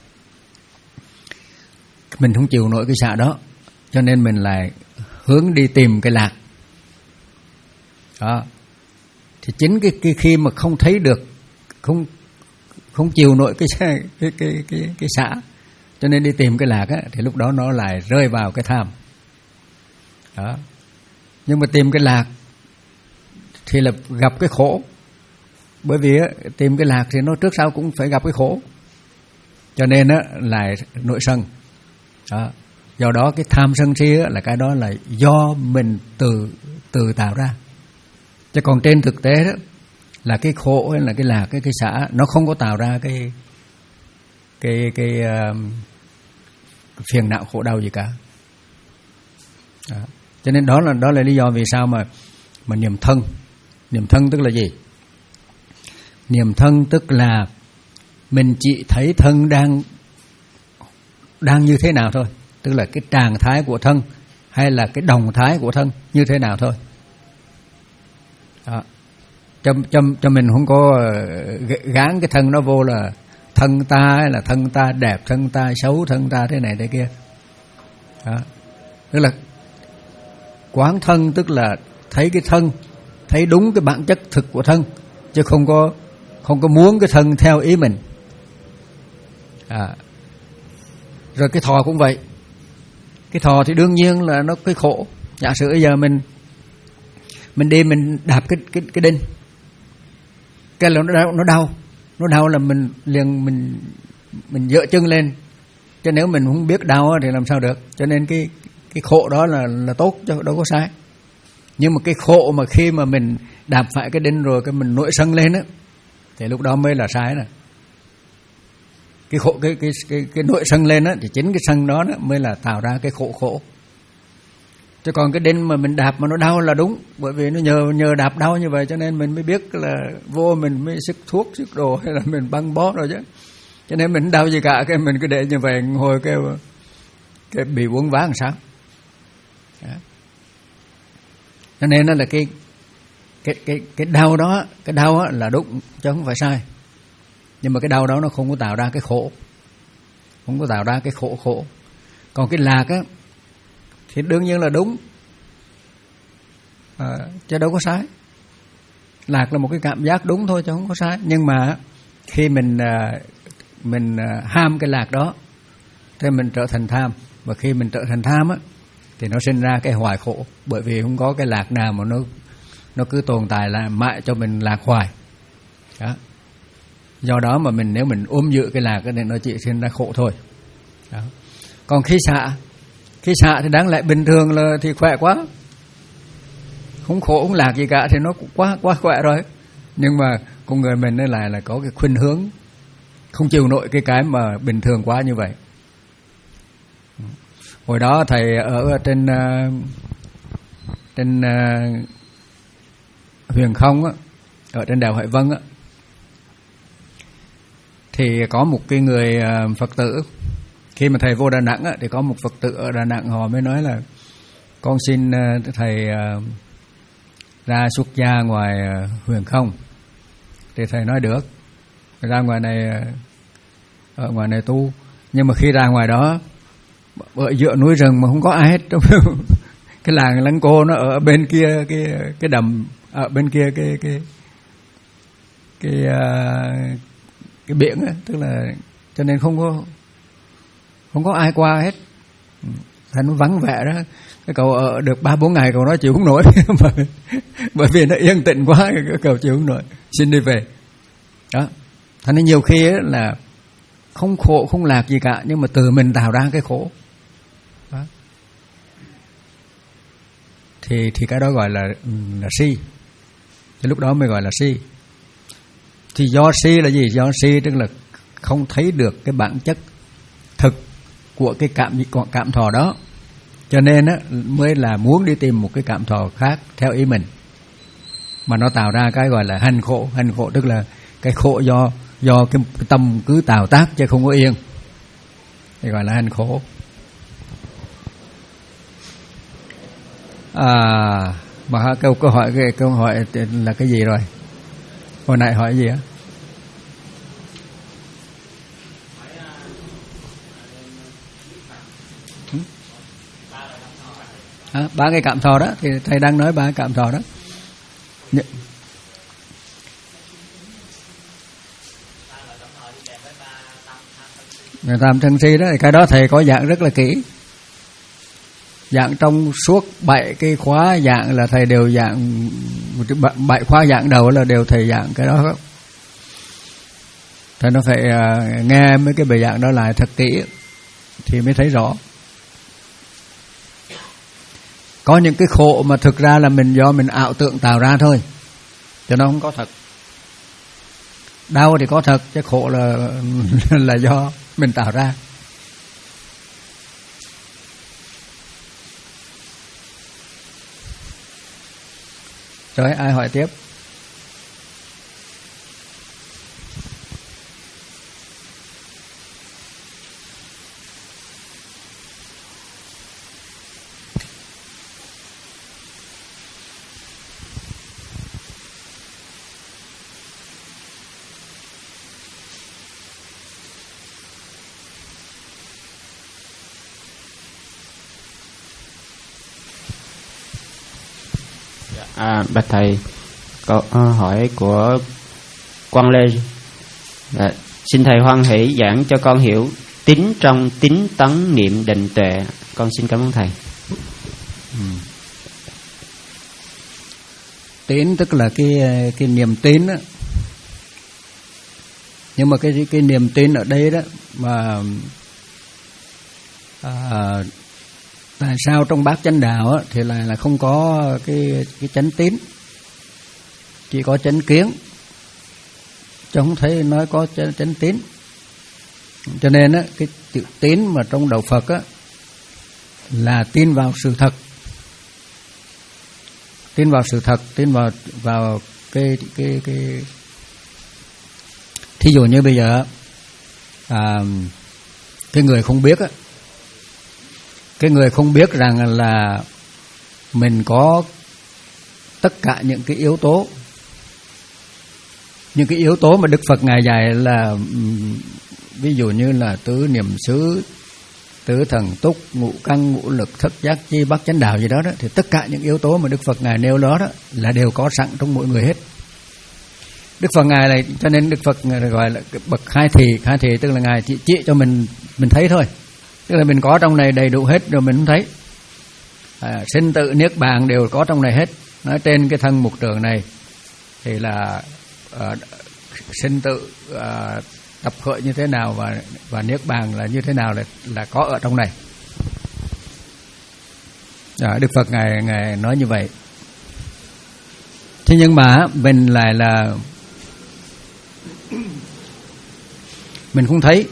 mình không chịu nổi cái xạ đó, cho nên mình lại hướng đi tìm cái lạc. Đó. Thì chính cái, cái khi mà không thấy được, không không chịu nổi cái cái cái cái cái, cái xạ, cho nên đi tìm cái lạc á, thì lúc đó nó lại rơi vào cái tham. Đó. Nhưng mà tìm cái lạc thì là gặp cái khổ. Bởi vì á, tìm cái lạc thì nó trước sau cũng phải gặp cái khổ, cho nên á, lại nội sân. Đó. Do đó cái tham sân si á, là cái đó là do mình tự tự tạo ra. Chứ còn trên thực tế đó là cái khổ hay là cái lạc, cái cái xả, nó không có tạo ra cái cái cái uh, phiền não khổ đau gì cả. Đó. Cho nên đó là đó là lý do vì sao mà mà niệm thân. Niệm thân tức là gì? Niệm thân tức là mình chỉ thấy thân đang đang như thế nào thôi, tức là cái trạng thái của thân hay là cái động thái của thân như thế nào thôi. Đó. Cho, cho, cho mình không có gán cái thân nó vô là thân ta hay là thân ta đẹp, thân ta xấu, thân ta thế này thế kia. Đó. Tức là quán thân tức là thấy cái thân, thấy đúng cái bản chất thực của thân, chứ không có không có muốn cái thân theo ý mình. À. Rồi cái thọ cũng vậy. Cái thọ thì đương nhiên là nó cái khổ. Giả sử bây giờ mình mình đi mình đạp cái cái cái đinh, cái là nó đau, nó đau, nó đau là mình liền mình mình dỡ chân lên. Chứ nếu mình không biết đau thì làm sao được. Cho nên cái cái khổ đó là là tốt, chứ đâu có sai. Nhưng mà cái khổ mà khi mà mình đạp phải cái đinh rồi cái mình nổi sân lên á, thì lúc đó mới là sai rồi. Cái khổ cái cái cái cái nổi sân lên á, thì chính cái sân đó, đó mới là tạo ra cái khổ khổ. Chứ còn cái đinh mà mình đạp mà nó đau là đúng, bởi vì nó nhờ nhờ đạp đau như vậy cho nên mình mới biết là vô mình mới sức thuốc sức đồ hay là mình băng bó rồi chứ. Cho nên mình đau gì cả, cái mình cứ để như vậy ngồi cái cái bị uống ván làm sao. Đó. Cho nên nó là cái cái cái cái đau đó, cái đau á là đúng chứ không phải sai. Nhưng mà cái đau đó nó không có tạo ra cái khổ, không có tạo ra cái khổ khổ. Còn cái lạc á thì đương nhiên là đúng, à, chứ đâu có sai. Lạc là một cái cảm giác đúng thôi chứ không có sai. Nhưng mà khi mình mình ham cái lạc đó thì mình trở thành tham, và khi mình trở thành tham á thì nó sinh ra cái hoài khổ, bởi vì không có cái lạc nào mà nó nó cứ tồn tại là mãi cho mình lạc hoài. Đó. Do đó mà mình nếu mình ôm giữ cái lạc thì nó chỉ sinh ra khổ thôi. Đó. Còn khi xả, khi xả thì đáng lẽ bình thường là thì khỏe quá, không khổ không lạc gì cả thì nó cũng quá quá khỏe rồi. Nhưng mà con người mình nó lại là có cái khuynh hướng không chịu nổi cái cái mà bình thường quá như vậy. Hồi đó thầy ở trên trên Huyền Không á, ở trên đèo Hải Vân á, thì có một cái người Phật tử, khi mà thầy vô Đà Nẵng á, thì có một Phật tử ở Đà Nẵng họ mới nói là con xin thầy ra xuất gia ngoài Huyền Không. Thì thầy nói được, ra ngoài này, ở ngoài này tu. Nhưng mà khi ra ngoài đó, ở giữa núi rừng mà không có ai hết, cái làng Lăng Cô nó ở bên kia cái cái đầm, ở bên kia cái cái cái cái, cái biển á, tức là cho nên không có không có ai qua hết. Thành nó vắng vẻ đó. Cái cậu ở được ba bốn ngày cậu nói chịu không nổi, bởi vì nó yên tĩnh quá, cái cậu chịu không nổi, xin đi về. Đó. Thành nên nhiều khi là không khổ không lạc gì cả, nhưng mà từ mình tạo ra cái khổ. Đó. Thì thì cái đó gọi là là si. Thì lúc đó mới gọi là si. Thì do si là gì? Do si tức là không thấy được cái bản chất thực của cái cảm cảm thọ đó, cho nên á mới là muốn đi tìm một cái cảm thọ khác theo ý mình, mà nó tạo ra cái gọi là hành khổ. Hành khổ tức là cái khổ do do cái, cái tâm cứ tạo tác chứ không có yên, thì gọi là hành khổ. À, mà câu câu hỏi cái câu hỏi là cái gì rồi? Hồi nãy hỏi gì á? À, ba cái cảm thọ đó thì thầy đang nói ba cái cảm thọ đó. Tam thân si đó, cái đó thầy có dạng rất là kỹ, dạng trong suốt bảy cái khóa dạng là thầy đều dạng, bảy khóa dạng đầu là đều thầy dạng cái đó. Thầy nó phải nghe mấy cái bài dạng đó lại thật kỹ thì mới thấy rõ. Có những cái khổ mà thực ra là mình do mình ảo tưởng tạo ra thôi, cho nó không có thật. Đau thì có thật, chứ khổ là là do mình tạo ra. Rồi ai hỏi tiếp? À, bạch thầy, câu uh, hỏi của Quang Lê. À, xin thầy hoan hỷ giảng cho con hiểu tín trong tín tấn niệm định tuệ. Con xin cảm ơn thầy. Ừ. Tín tức là cái cái niềm tin đó. Nhưng mà cái cái niềm tin ở đây đó mà à, tại sao trong bát chánh đạo á, thì là là không có cái cái chánh tín, chỉ có chánh kiến, chứ không thấy nói có chánh, chánh tín. Cho nên á, cái chữ tín mà trong đạo Phật á, là tin vào sự thật, tin vào sự thật, tin vào vào cái cái cái thí dụ như bây giờ à, cái người không biết á, cái người không biết rằng là mình có tất cả những cái yếu tố, những cái yếu tố mà Đức Phật ngài dạy là ví dụ như là tứ niệm xứ, tứ thần túc, ngũ căn, ngũ lực, thất giác chi, bát chánh đạo gì đó đó, thì tất cả những yếu tố mà Đức Phật ngài nêu đó đó là đều có sẵn trong mỗi người hết. Đức Phật ngài này, cho nên Đức Phật ngài gọi là bậc khai thị. Khai thị tức là ngài chỉ, chỉ cho mình mình thấy thôi, tức là mình có trong này đầy đủ hết rồi mình không thấy. À, sinh tử niết bàn đều có trong này hết. Nói trên cái thân mục trường này thì là à, sinh tử à, tập khởi như thế nào và và niết bàn là như thế nào là là có ở trong này. À, Đức Phật ngài ngài nói như vậy. Thế nhưng mà mình lại là mình không thấy,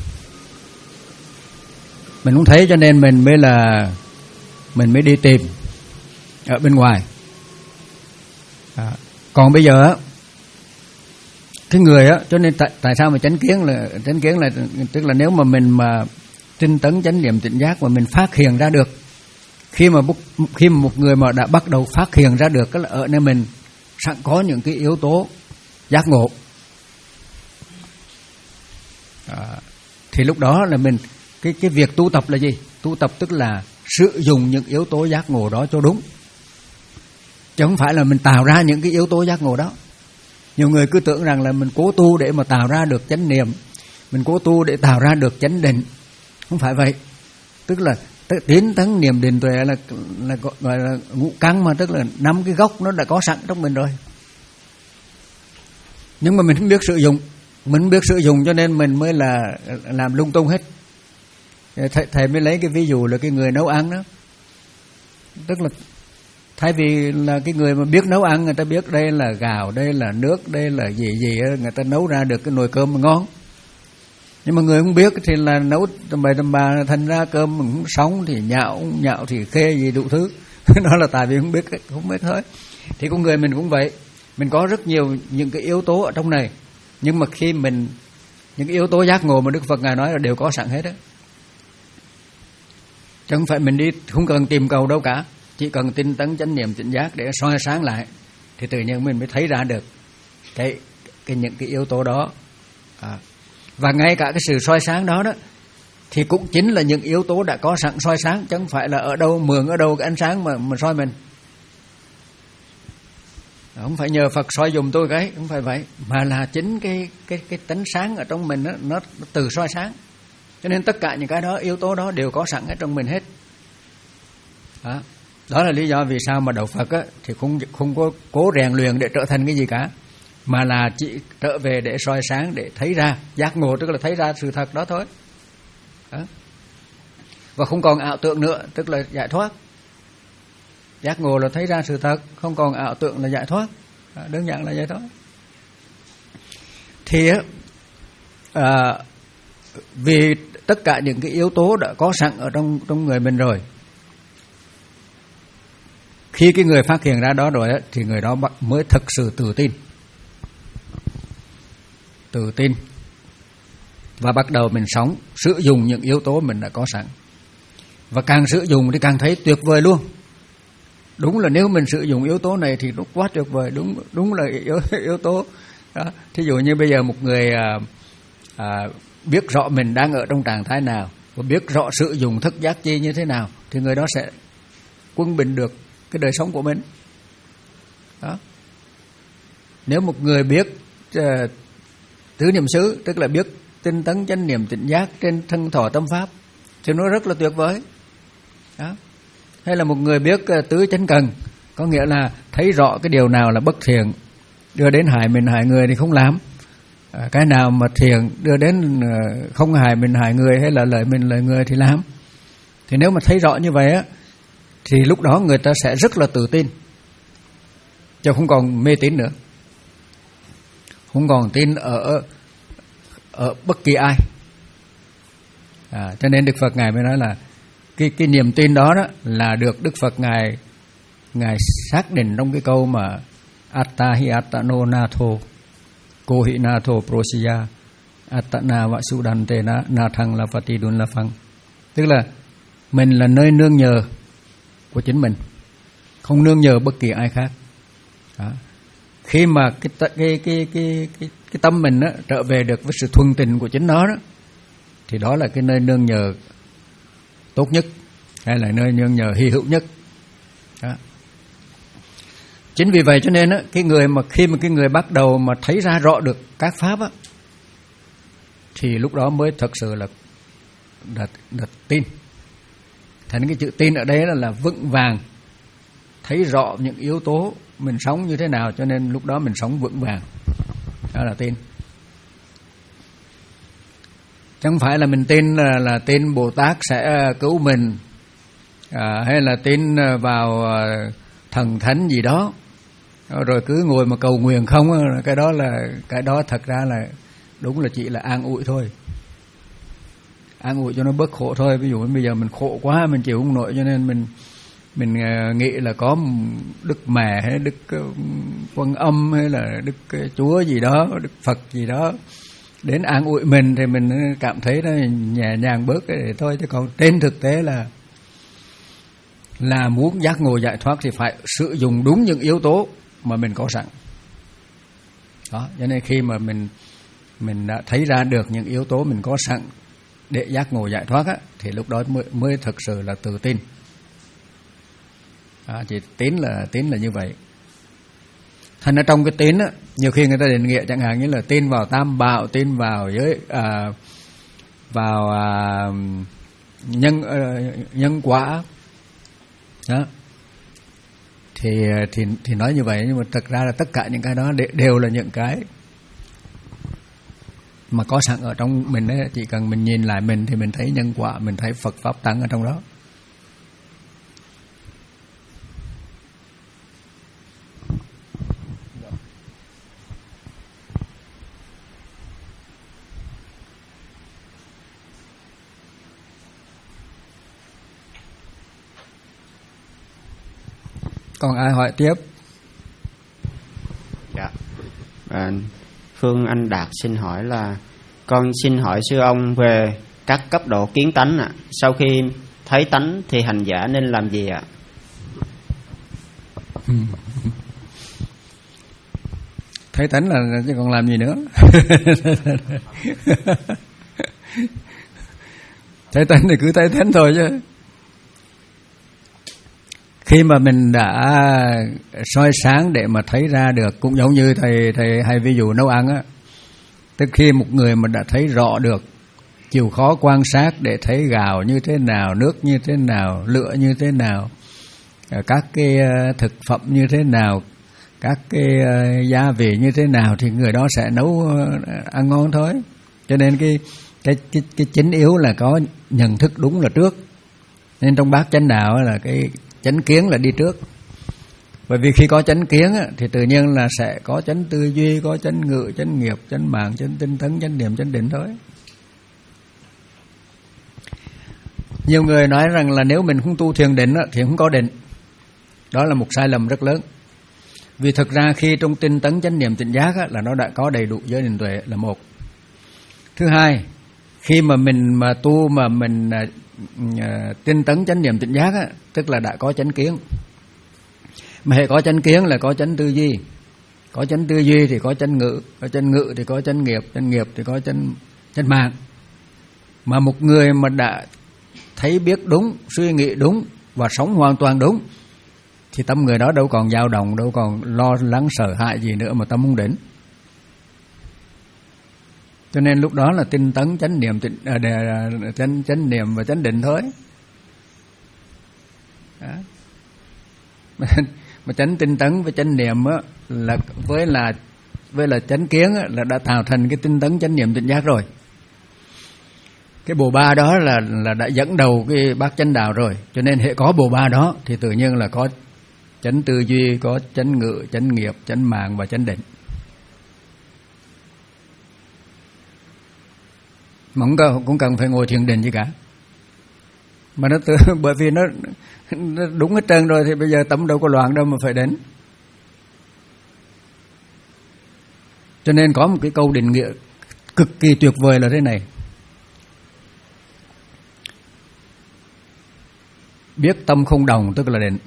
mình không thấy cho nên mình mới là mình mới đi tìm ở bên ngoài. À, còn bây giờ á, cái người á, cho nên tại, tại sao mà chánh kiến là chánh kiến là tức là nếu mà mình mà tinh tấn chánh niệm tỉnh giác mà mình phát hiện ra được, khi mà khi mà một người mà đã bắt đầu phát hiện ra được, cái là ở nơi mình sẵn có những cái yếu tố giác ngộ. À, thì lúc đó là mình cái cái việc tu tập là gì? Tu tập tức là sử dụng những yếu tố giác ngộ đó cho đúng, chứ không phải là mình tạo ra những cái yếu tố giác ngộ đó. Nhiều người cứ tưởng rằng là mình cố tu để mà tạo ra được chánh niệm, mình cố tu để tạo ra được chánh định. Không phải vậy. Tức là tiến tấn niệm định tuệ là là gọi là ngũ căn, mà tức là năm cái gốc nó đã có sẵn trong mình rồi. Nhưng mà mình không biết sử dụng, mình không biết sử dụng cho nên mình mới là làm lung tung hết. Thầy, thầy mới lấy cái ví dụ là cái người nấu ăn đó. Tức là thay vì là cái người mà biết nấu ăn, người ta biết đây là gạo, đây là nước, đây là gì gì, người ta nấu ra được cái nồi cơm mà ngon. Nhưng mà người không biết thì là nấu tầm bậy tầm bà, thành ra cơm mà không sống thì nhạo, nhạo thì khê gì đủ thứ. Đó là tại vì không biết, không biết thôi. Thì con người mình cũng vậy, mình có rất nhiều những cái yếu tố ở trong này, nhưng mà khi mình những cái yếu tố giác ngộ mà Đức Phật ngài nói là đều có sẵn hết đó. Chứ không phải mình đi không cần tìm cầu đâu cả, chỉ cần tinh tấn chánh niệm tỉnh giác để soi sáng lại thì tự nhiên mình mới thấy ra được cái cái những cái yếu tố đó. À, và ngay cả cái sự soi sáng đó đó thì cũng chính là những yếu tố đã có sẵn soi sáng, chứ không phải là ở đâu mượn ở đâu cái ánh sáng mà mà soi mình. Không phải nhờ Phật soi dùm tôi cái, không phải vậy, mà là chính cái cái cái tánh sáng ở trong mình đó, nó, nó từ soi sáng. Cho nên tất cả những cái đó, yếu tố đó đều có sẵn ở trong mình hết. Đó, đó là lý do vì sao mà đạo Phật á, thì không không có cố rèn luyện để trở thành cái gì cả, mà là chỉ trở về để soi sáng, để thấy ra giác ngộ, tức là thấy ra sự thật đó thôi. Đó. Và không còn ảo tưởng nữa, tức là giải thoát. Giác ngộ là thấy ra sự thật, không còn ảo tưởng là giải thoát. Đó, đơn giản là vậy thôi. Thì à, vì tất cả những cái yếu tố đã có sẵn ở trong trong người mình rồi, khi cái người phát hiện ra đó rồi á, thì người đó mới thực sự tự tin, tự tin và bắt đầu mình sống sử dụng những yếu tố mình đã có sẵn, và càng sử dụng thì càng thấy tuyệt vời luôn. Đúng là nếu mình sử dụng yếu tố này thì nó quá tuyệt vời, đúng đúng là yếu, yếu tố đó. Thí dụ như bây giờ một người à, à, biết rõ mình đang ở trong trạng thái nào và biết rõ sử dụng thức giác chi như thế nào, thì người đó sẽ quân bình được cái đời sống của mình. Đó. Nếu một người biết uh, tứ niệm xứ, tức là biết tinh tấn chánh niệm tỉnh giác trên thân thọ tâm pháp, thì nó rất là tuyệt vời. Đó. Hay là một người biết uh, tứ chánh cần, có nghĩa là thấy rõ cái điều nào là bất thiện đưa đến hại mình hại người thì không làm, à, cái nào mà thiện đưa đến uh, không hại mình hại người hay là lợi mình lợi người thì làm. Thì nếu mà thấy rõ như vậy á, thì lúc đó người ta sẽ rất là tự tin, chứ không còn mê tín nữa, không còn tin ở ở bất kỳ ai. À, cho nên Đức Phật ngài mới nói là cái cái niềm tin đó đó là được Đức Phật ngài ngài xác định trong cái câu mà Atta hi attano natho ko hi natho prosiya attana vasudante na nathang lavati dun lafang, tức là mình là nơi nương nhờ của chính mình, không nương nhờ bất kỳ ai khác. Đó. Khi mà cái cái cái cái cái, cái tâm mình đó, trở về được với sự thuần tình của chính nó đó, thì đó là cái nơi nương nhờ tốt nhất, hay là nơi nương nhờ hy hữu nhất. Đó. Chính vì vậy cho nên á, cái người mà khi mà cái người bắt đầu mà thấy ra rõ được các pháp á, thì lúc đó mới thật sự là đặt, đặt tin. Thành cái chữ tin ở đây là, là vững vàng, thấy rõ những yếu tố mình sống như thế nào, cho nên lúc đó mình sống vững vàng. Đó là tin. Chẳng phải là mình tin là, là tin Bồ Tát sẽ cứu mình, à, hay là tin vào thần thánh gì đó, rồi cứ ngồi mà cầu nguyện không. Cái đó là cái đó thật ra là đúng là chỉ là an ủi thôi, an ủi cho nó bớt khổ thôi. Ví dụ bây giờ mình khổ quá, mình chịu không nổi, cho nên mình mình nghĩ là có Đức Mẹ hay Đức Quan Âm hay là Đức Chúa gì đó, Đức Phật gì đó đến an ủi mình, thì mình cảm thấy nó nhẹ nhàng bớt để thôi. Chứ còn trên thực tế là là muốn giác ngộ giải thoát thì phải sử dụng đúng những yếu tố mà mình có sẵn. Đó, cho nên khi mà mình mình đã thấy ra được những yếu tố mình có sẵn để giác ngộ giải thoát á, thì lúc đó mới, mới thực sự là tự tin. À, chỉ tín là tín là như vậy. Thành ra trong cái tín á, nhiều khi người ta định nghĩa chẳng hạn như là tin vào tam bảo, tin vào giới à, vào à, nhân à, nhân quả đó, thì thì thì nói như vậy, nhưng mà thực ra là tất cả những cái đó đều là những cái mà có sẵn ở trong mình ấy. Chỉ cần mình nhìn lại mình thì mình thấy nhân quả, mình thấy Phật pháp tánh ở trong đó. Còn ai hỏi tiếp? Dạ. À, Phương Anh Đạt xin hỏi là con xin hỏi sư ông về các cấp độ kiến tánh ạ. À. Sau khi thấy tánh thì hành giả nên làm gì ạ? À? Thấy tánh là chứ còn làm gì nữa? Thấy tánh thì cứ thấy tánh thôi chứ. Khi mà mình đã soi sáng để mà thấy ra được, cũng giống như thầy thầy hay ví dụ nấu ăn á, tức khi một người mà đã thấy rõ được, chịu khó quan sát để thấy gạo như thế nào, nước như thế nào, lửa như thế nào, các cái thực phẩm như thế nào, các cái gia vị như thế nào, thì người đó sẽ nấu ăn ngon thôi. Cho nên cái cái cái cái chính yếu là có nhận thức đúng là trước. Nên trong bát chánh đạo là cái chánh kiến là đi trước. Bởi vì khi có chánh kiến á, thì tự nhiên là sẽ có chánh tư duy, có chánh ngự, chánh nghiệp, chánh mạng, chánh tinh tấn, chánh niệm, chánh định thôi. Nhiều người nói rằng là nếu mình không tu thiền định á, thì không có định. Đó là một sai lầm rất lớn. Vì thực ra khi trong tinh tấn chánh niệm tỉnh giác á, là nó đã có đầy đủ giới định tuệ là một. Thứ hai, khi mà mình mà tu mà mình uh, tinh tấn chánh niệm tỉnh giác á, tức là đã có chánh kiến. Mà hệ có chánh kiến là có chánh tư duy. Có chánh tư duy thì có chánh ngự, có chánh ngự thì có chánh nghiệp, chánh nghiệp thì có chánh chánh mạng. Mà một người mà đã thấy biết đúng, suy nghĩ đúng và sống hoàn toàn đúng, thì tâm người đó đâu còn dao động, đâu còn lo lắng sợ hãi gì nữa mà tâm không định. Cho nên lúc đó là tinh tấn chánh niệm, à, chánh chánh niệm và chánh định thôi. Đó. Mà chánh tinh tấn với chánh niệm á, là với là với là chánh kiến á, là đã tạo thành cái tinh tấn chánh niệm tỉnh giác rồi. Cái bộ ba đó là là đã dẫn đầu cái bát chánh đạo rồi. Cho nên hệ có bộ ba đó thì tự nhiên là có chánh tư duy, có chánh ngữ, chánh nghiệp, chánh mạng và chánh định. Mà cũng cần, cũng cần phải ngồi thiền định gì cả. Mà nó tự, bởi vì nó, nó đúng hết trơn rồi thì bây giờ tâm đâu có loạn đâu mà phải đến. Cho nên có một cái câu định nghĩa cực kỳ tuyệt vời là thế này: biết tâm không đồng tức là định.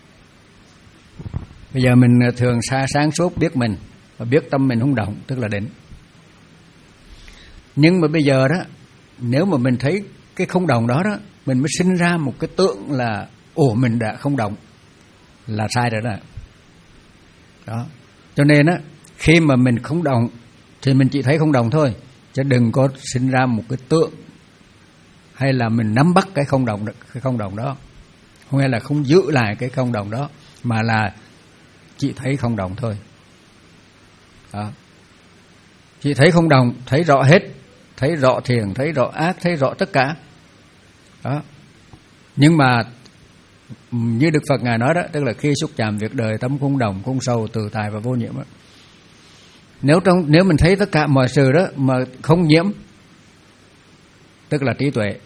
Bây giờ mình thường xa sáng suốt biết mình, và biết tâm mình không động tức là định. Nhưng mà bây giờ đó, nếu mà mình thấy cái không động đó đó, mình mới sinh ra một cái tượng là ồ mình đã không động, là sai rồi đó. Đó. Cho nên á, khi mà mình không động thì mình chỉ thấy không động thôi, chứ đừng có sinh ra một cái tượng hay là mình nắm bắt cái không động, cái không động đó, không hay là không giữ lại cái không động đó, mà là chỉ thấy không động thôi. Đó. Chỉ thấy không động, thấy rõ hết, thấy rõ thiện, thấy rõ ác, thấy rõ tất cả. Đó. Nhưng mà như Đức Phật Ngài nói đó, tức là khi xúc chạm việc đời, tâm không động, không sầu, tự tại và vô nhiễm đó. Nếu trong nếu mình thấy tất cả mọi sự đó mà không nhiễm, tức là trí tuệ.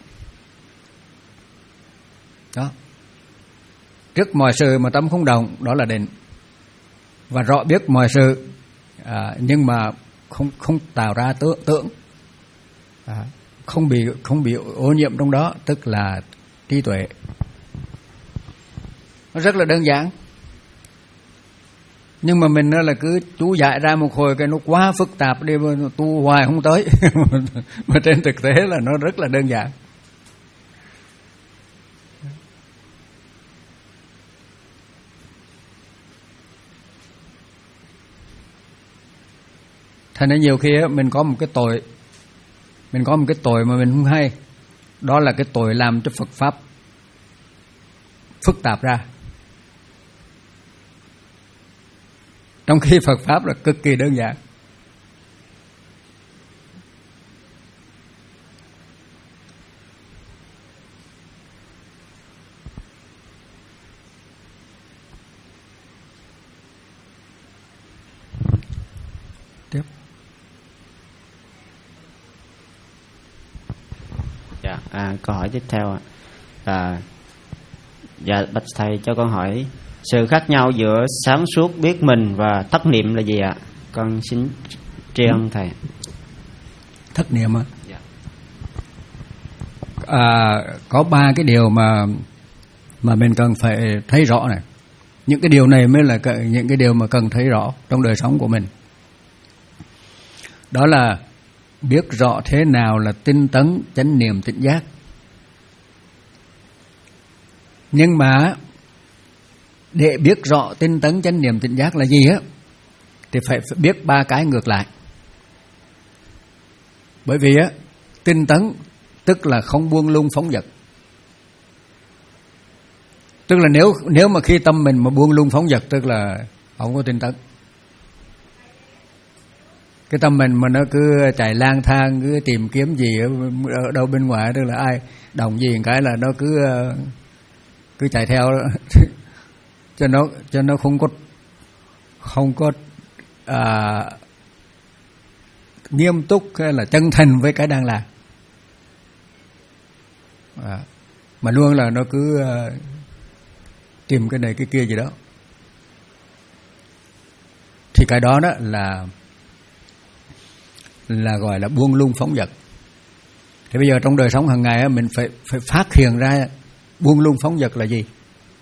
Đó. Trước mọi sự mà tâm không động, đó là định. Và rõ biết mọi sự, à, nhưng mà không không tạo ra tưởng tượng, à, không bị không bị ô nhiễm trong đó, tức là trí tuệ. Nó rất là đơn giản. Nhưng mà mình là cứ chú giải ra một hồi cái nó quá phức tạp đi, tu hoài không tới. Mà trên thực tế là nó rất là đơn giản. Thành ra nhiều khi mình có một cái tội, mình có một cái tội mà mình không hay. Đó là cái tội làm cho Phật Pháp phức tạp ra. Trong khi Phật Pháp là cực kỳ đơn giản. Tiếp. Dạ, à, câu hỏi tiếp theo là, dạ bạch thầy cho con hỏi sự khác nhau giữa sáng suốt biết mình và thất niệm là gì ạ? Con xin tri ân thầy. Thất niệm á? Dạ. À, có ba cái điều mà mà mình cần phải thấy rõ này. Những cái điều này mới là những cái điều mà cần thấy rõ trong đời sống của mình. Đó là biết rõ thế nào là tinh tấn chánh niệm tỉnh giác. Nhưng mà để biết rõ tinh tấn chánh niệm tỉnh giác là gì á, thì phải biết ba cái ngược lại. Bởi vì á, tinh tấn tức là không buông lung phóng dật. Tức là nếu nếu mà khi tâm mình mà buông lung phóng dật, tức là không có tinh tấn. Cái tâm mình mà nó cứ chạy lang thang, cứ tìm kiếm gì ở, ở đâu bên ngoài, tức là ai đồng gì cái là nó cứ cứ chạy theo đó. cho nó cho nó không có không có à, nghiêm túc hay là chân thành với cái đang làm, à, mà luôn là nó cứ à, tìm cái này cái kia gì đó, thì cái đó đó là là gọi là buông lung phóng dật. Thì bây giờ trong đời sống hàng ngày mình phải phải phát hiện ra buông lung phóng dật là gì.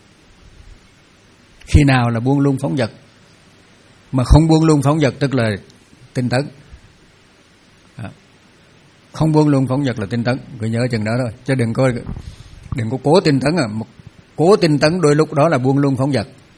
Khi nào là buông lung phóng dật, mà không buông lung phóng dật tức là tinh tấn. À, không buông lung phóng dật là tinh tấn, cứ nhớ chừng đó thôi, chứ đừng có đừng có cố tinh tấn à. Cố tinh tấn đôi lúc đó là buông lung phóng dật.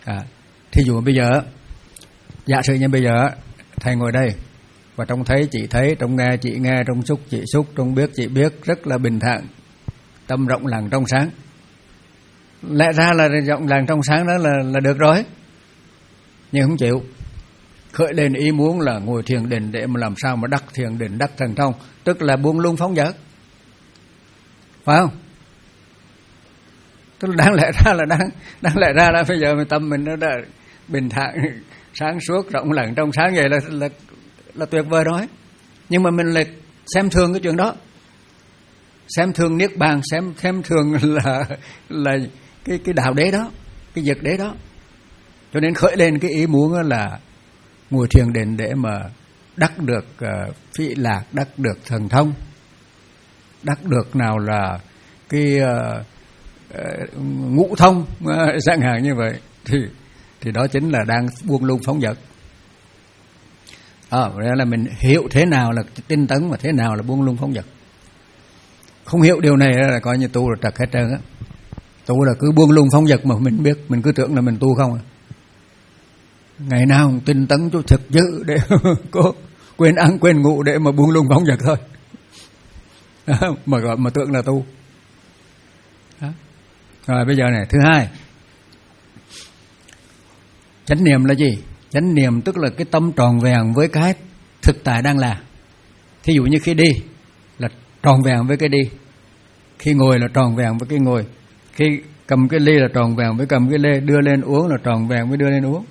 À, thí dụ bây giờ, giả sử như bây giờ thầy ngồi đây và trông thấy chị thấy, trông nghe chị nghe, trông xúc chị xúc, trông biết chị biết, rất là bình thản, tâm rộng lặng trong sáng. Lẽ ra là rộng lặng trong sáng đó là là được rồi, nhưng không chịu, khởi lên ý muốn là ngồi thiền định để mà làm sao mà đắc thiền định, đắc thần thông, tức là buông lung phóng dật, phải không? Tức là đáng lẽ ra là đáng đáng lẽ ra là bây giờ mình tâm mình nó đã bình thản, sáng suốt, rộng lặng trong sáng vậy là là là tuyệt vời rồi. Nhưng mà mình lại xem thường cái chuyện đó, xem thường niết bàn, xem xem thường là là cái cái đạo đế đó, cái dực đế đó. Cho nên khởi lên cái ý muốn là ngồi thiền định để mà đắc được uh, phỉ lạc, đắc được thần thông, đắc được nào là cái uh, uh, ngũ thông uh, dạng hàng như vậy, thì thì đó chính là đang buông lung phóng dật. À, đó là mình hiểu thế nào là tinh tấn và thế nào là buông lung phóng dật. Không hiểu điều này là coi như tu là trật hết trơn á. Tu là cứ buông lung phóng dật mà mình biết, mình cứ tưởng là mình tu không à. Ngày nào cũng tinh tấn cho thực dữ để có quên ăn quên ngủ để mà buông lung phóng dật thôi. mà gọi mà tưởng là tu. Đó. Rồi bây giờ này, thứ hai, chánh niệm là gì? Chánh niệm tức là cái tâm tròn vẹn với cái thực tại đang là. Thí dụ như khi đi là tròn vẹn với cái đi, khi ngồi là tròn vẹn với cái ngồi, khi cầm cái ly là tròn vẹn với cầm cái ly, đưa lên uống là tròn vẹn với đưa lên uống.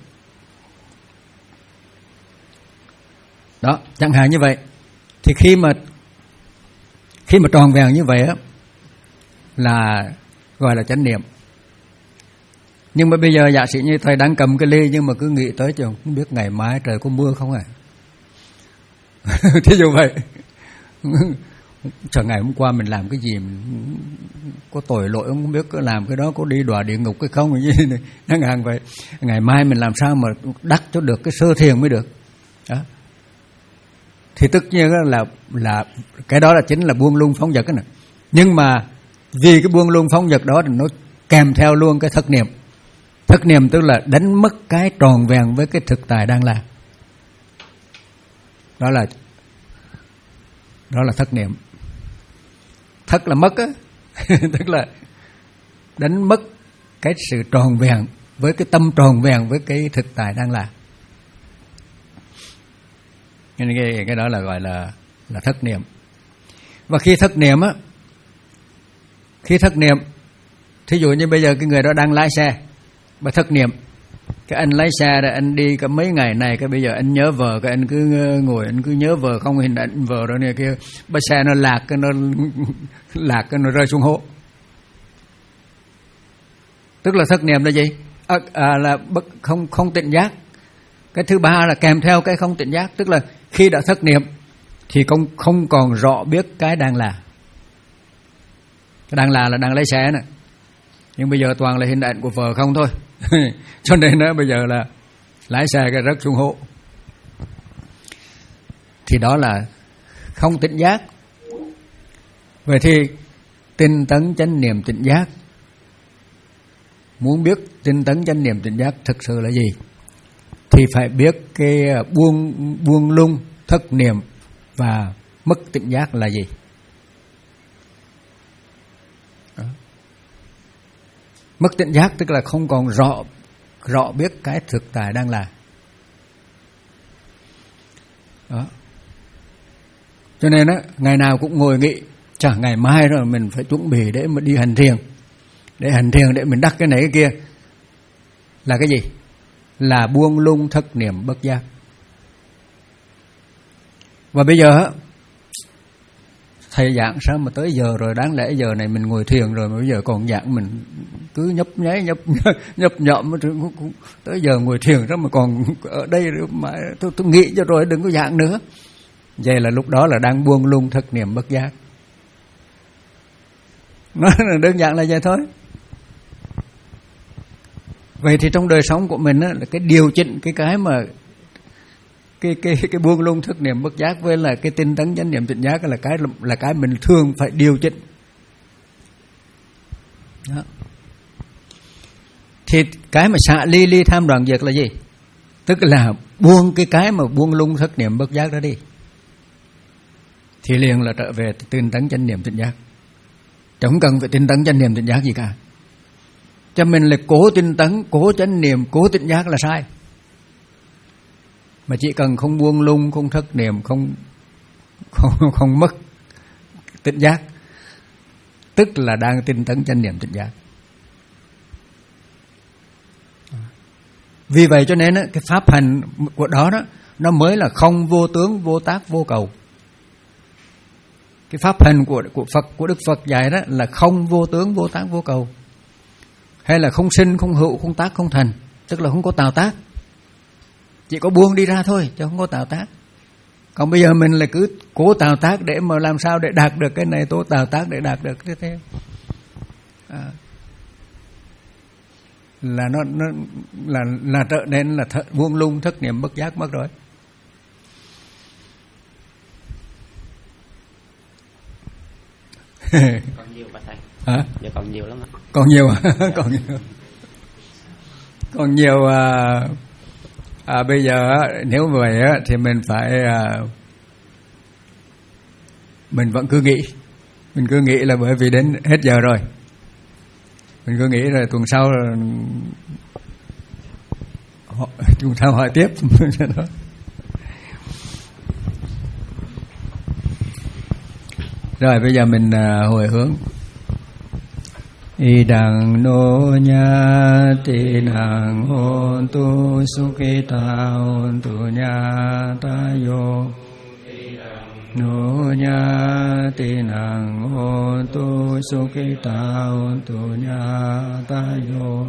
Đó, chẳng hạn như vậy. Thì khi mà khi mà tròn vẹn như vậy á là gọi là chánh niệm. Nhưng mà bây giờ giả sử như thầy đang cầm cái ly nhưng mà cứ nghĩ tới chừng không biết ngày mai trời có mưa không à. Thí dụ vậy. Chờ ngày hôm qua mình làm cái gì, mình có tội lỗi không biết có làm cái đó có đi đọa địa ngục hay không hay gì này. Năng hàng vậy. Ngày mai mình làm sao mà đắc cho được cái sơ thiền mới được. Đó. Thì tất nhiên là là cái đó là chính là buông lung phóng dật này. Nhưng mà vì cái buông lung phóng dật đó thì nó kèm theo luôn cái thất niệm. Thất niệm tức là đánh mất cái tròn vẹn với cái thực tại đang là. Đó là đó là thất niệm. Thất là mất á, tức là đánh mất cái sự tròn vẹn với cái tâm tròn vẹn với cái thực tại đang là. Nên cái cái đó là gọi là là thất niệm. Và khi thất niệm á, khi thất niệm, thí dụ như bây giờ cái người đó đang lái xe, mà thất niệm, cái anh lái xe rồi anh đi cả mấy ngày này, cái bây giờ anh nhớ vợ, cái anh cứ ngồi anh cứ nhớ vợ, không hình ảnh vợ rồi này kia, bánh xe nó lạc, cái nó lạc, cái nó rơi xuống hố. Tức là thất niệm là gì? À, à, là không không tỉnh giác. Cái thứ ba là kèm theo cái không tỉnh giác, tức là khi đã thất niệm thì không không còn rõ biết cái đang là. Cái đang là là đang lái xe này, nhưng bây giờ toàn là hình ảnh của vợ không thôi. Cho nên đó bây giờ là lái xe cái rớt xuống hố. Thì đó là không tỉnh giác. Vậy thì tinh tấn chánh niệm tỉnh giác, muốn biết tinh tấn chánh niệm tỉnh giác thực sự là gì thì phải biết cái buông buông lung thất niệm và mất tỉnh giác là gì. Đó. Mất tỉnh giác tức là không còn rõ rõ biết cái thực tại đang là. Đó. Cho nên á, ngày nào cũng ngồi nghĩ, chả ngày mai rồi mình phải chuẩn bị để mà đi hành thiền, để hành thiền để mình đắc cái này cái kia. Là cái gì? Là buông lung thất niệm bất giác. Và bây giờ á, thầy giảng sao mà tới giờ rồi, đáng lẽ giờ này mình ngồi thiền rồi mà bây giờ còn giảng mình cứ nhấp nháy nhấp nhấp nhậm, tới giờ ngồi thiền đó mà còn ở đây mà tôi, tôi nghĩ cho rồi đừng có giảng nữa. Vậy là lúc đó là đang buông lung thất niệm bất giác. Nó đơn giản là vậy thôi. Vậy thì trong đời sống của mình á, là cái điều chỉnh cái cái mà cái cái cái buông lung thức niệm bất giác với là cái tinh tấn chánh niệm tỉnh giác là cái là cái mình thường phải điều chỉnh. Đó. Thì cái mà xả ly ly tham đoạn diệt là gì? Tức là buông cái cái mà buông lung thất niệm bất giác đó đi, thì liền là trở về tinh tấn chánh niệm tỉnh giác. Chẳng cần phải tinh tấn chánh niệm tỉnh giác gì cả. Cho mình là cố tinh tấn, cố chánh niệm, cố tỉnh giác là sai. Mà chỉ cần không buông lung, không thất niệm, không không không mất tỉnh giác, tức là đang tinh tấn chánh niệm tỉnh giác. Vì vậy cho nên cái pháp hành của đó đó nó mới là không vô tướng, vô tác, vô cầu. Cái pháp hành của của Phật, của Đức Phật dạy đó là không vô tướng, vô tác, vô cầu, hay là không sinh, không hữu, không tác, không thành, tức là không có tạo tác, chỉ có buông đi ra thôi chứ không có tạo tác. Còn bây giờ mình là cứ cố tạo tác để mà làm sao để đạt được cái này, tôi tạo tác để đạt được thế thế à, là nó, nó là là trở nên là th, buông lung thất niệm bất giác mất rồi. Còn nhiều bà thầy. Hả? Dạ còn nhiều lắm ạ. Còn nhiều à? Còn nhiều. Còn nhiều à, à, bây giờ nếu vậy á, thì mình phải à, mình vẫn cứ nghĩ, mình cứ nghĩ là bởi vì đến hết giờ rồi, mình cứ nghĩ rồi tuần sau là chúng ta hỏi tiếp. Rồi bây giờ mình uh, hồi hướng. Idang no nya ti nang hon tu sukita hon tu nya ta yo. No nya ti nang hon tu sukita hon tu nya ta yo.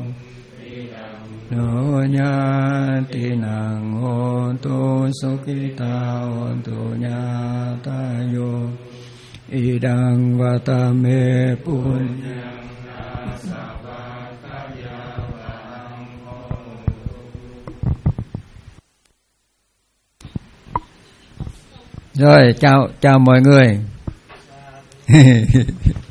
No nya ti nang hon tu sukita hon tu nya ta yo. Idang vatame punya. Rồi chào chào mọi người.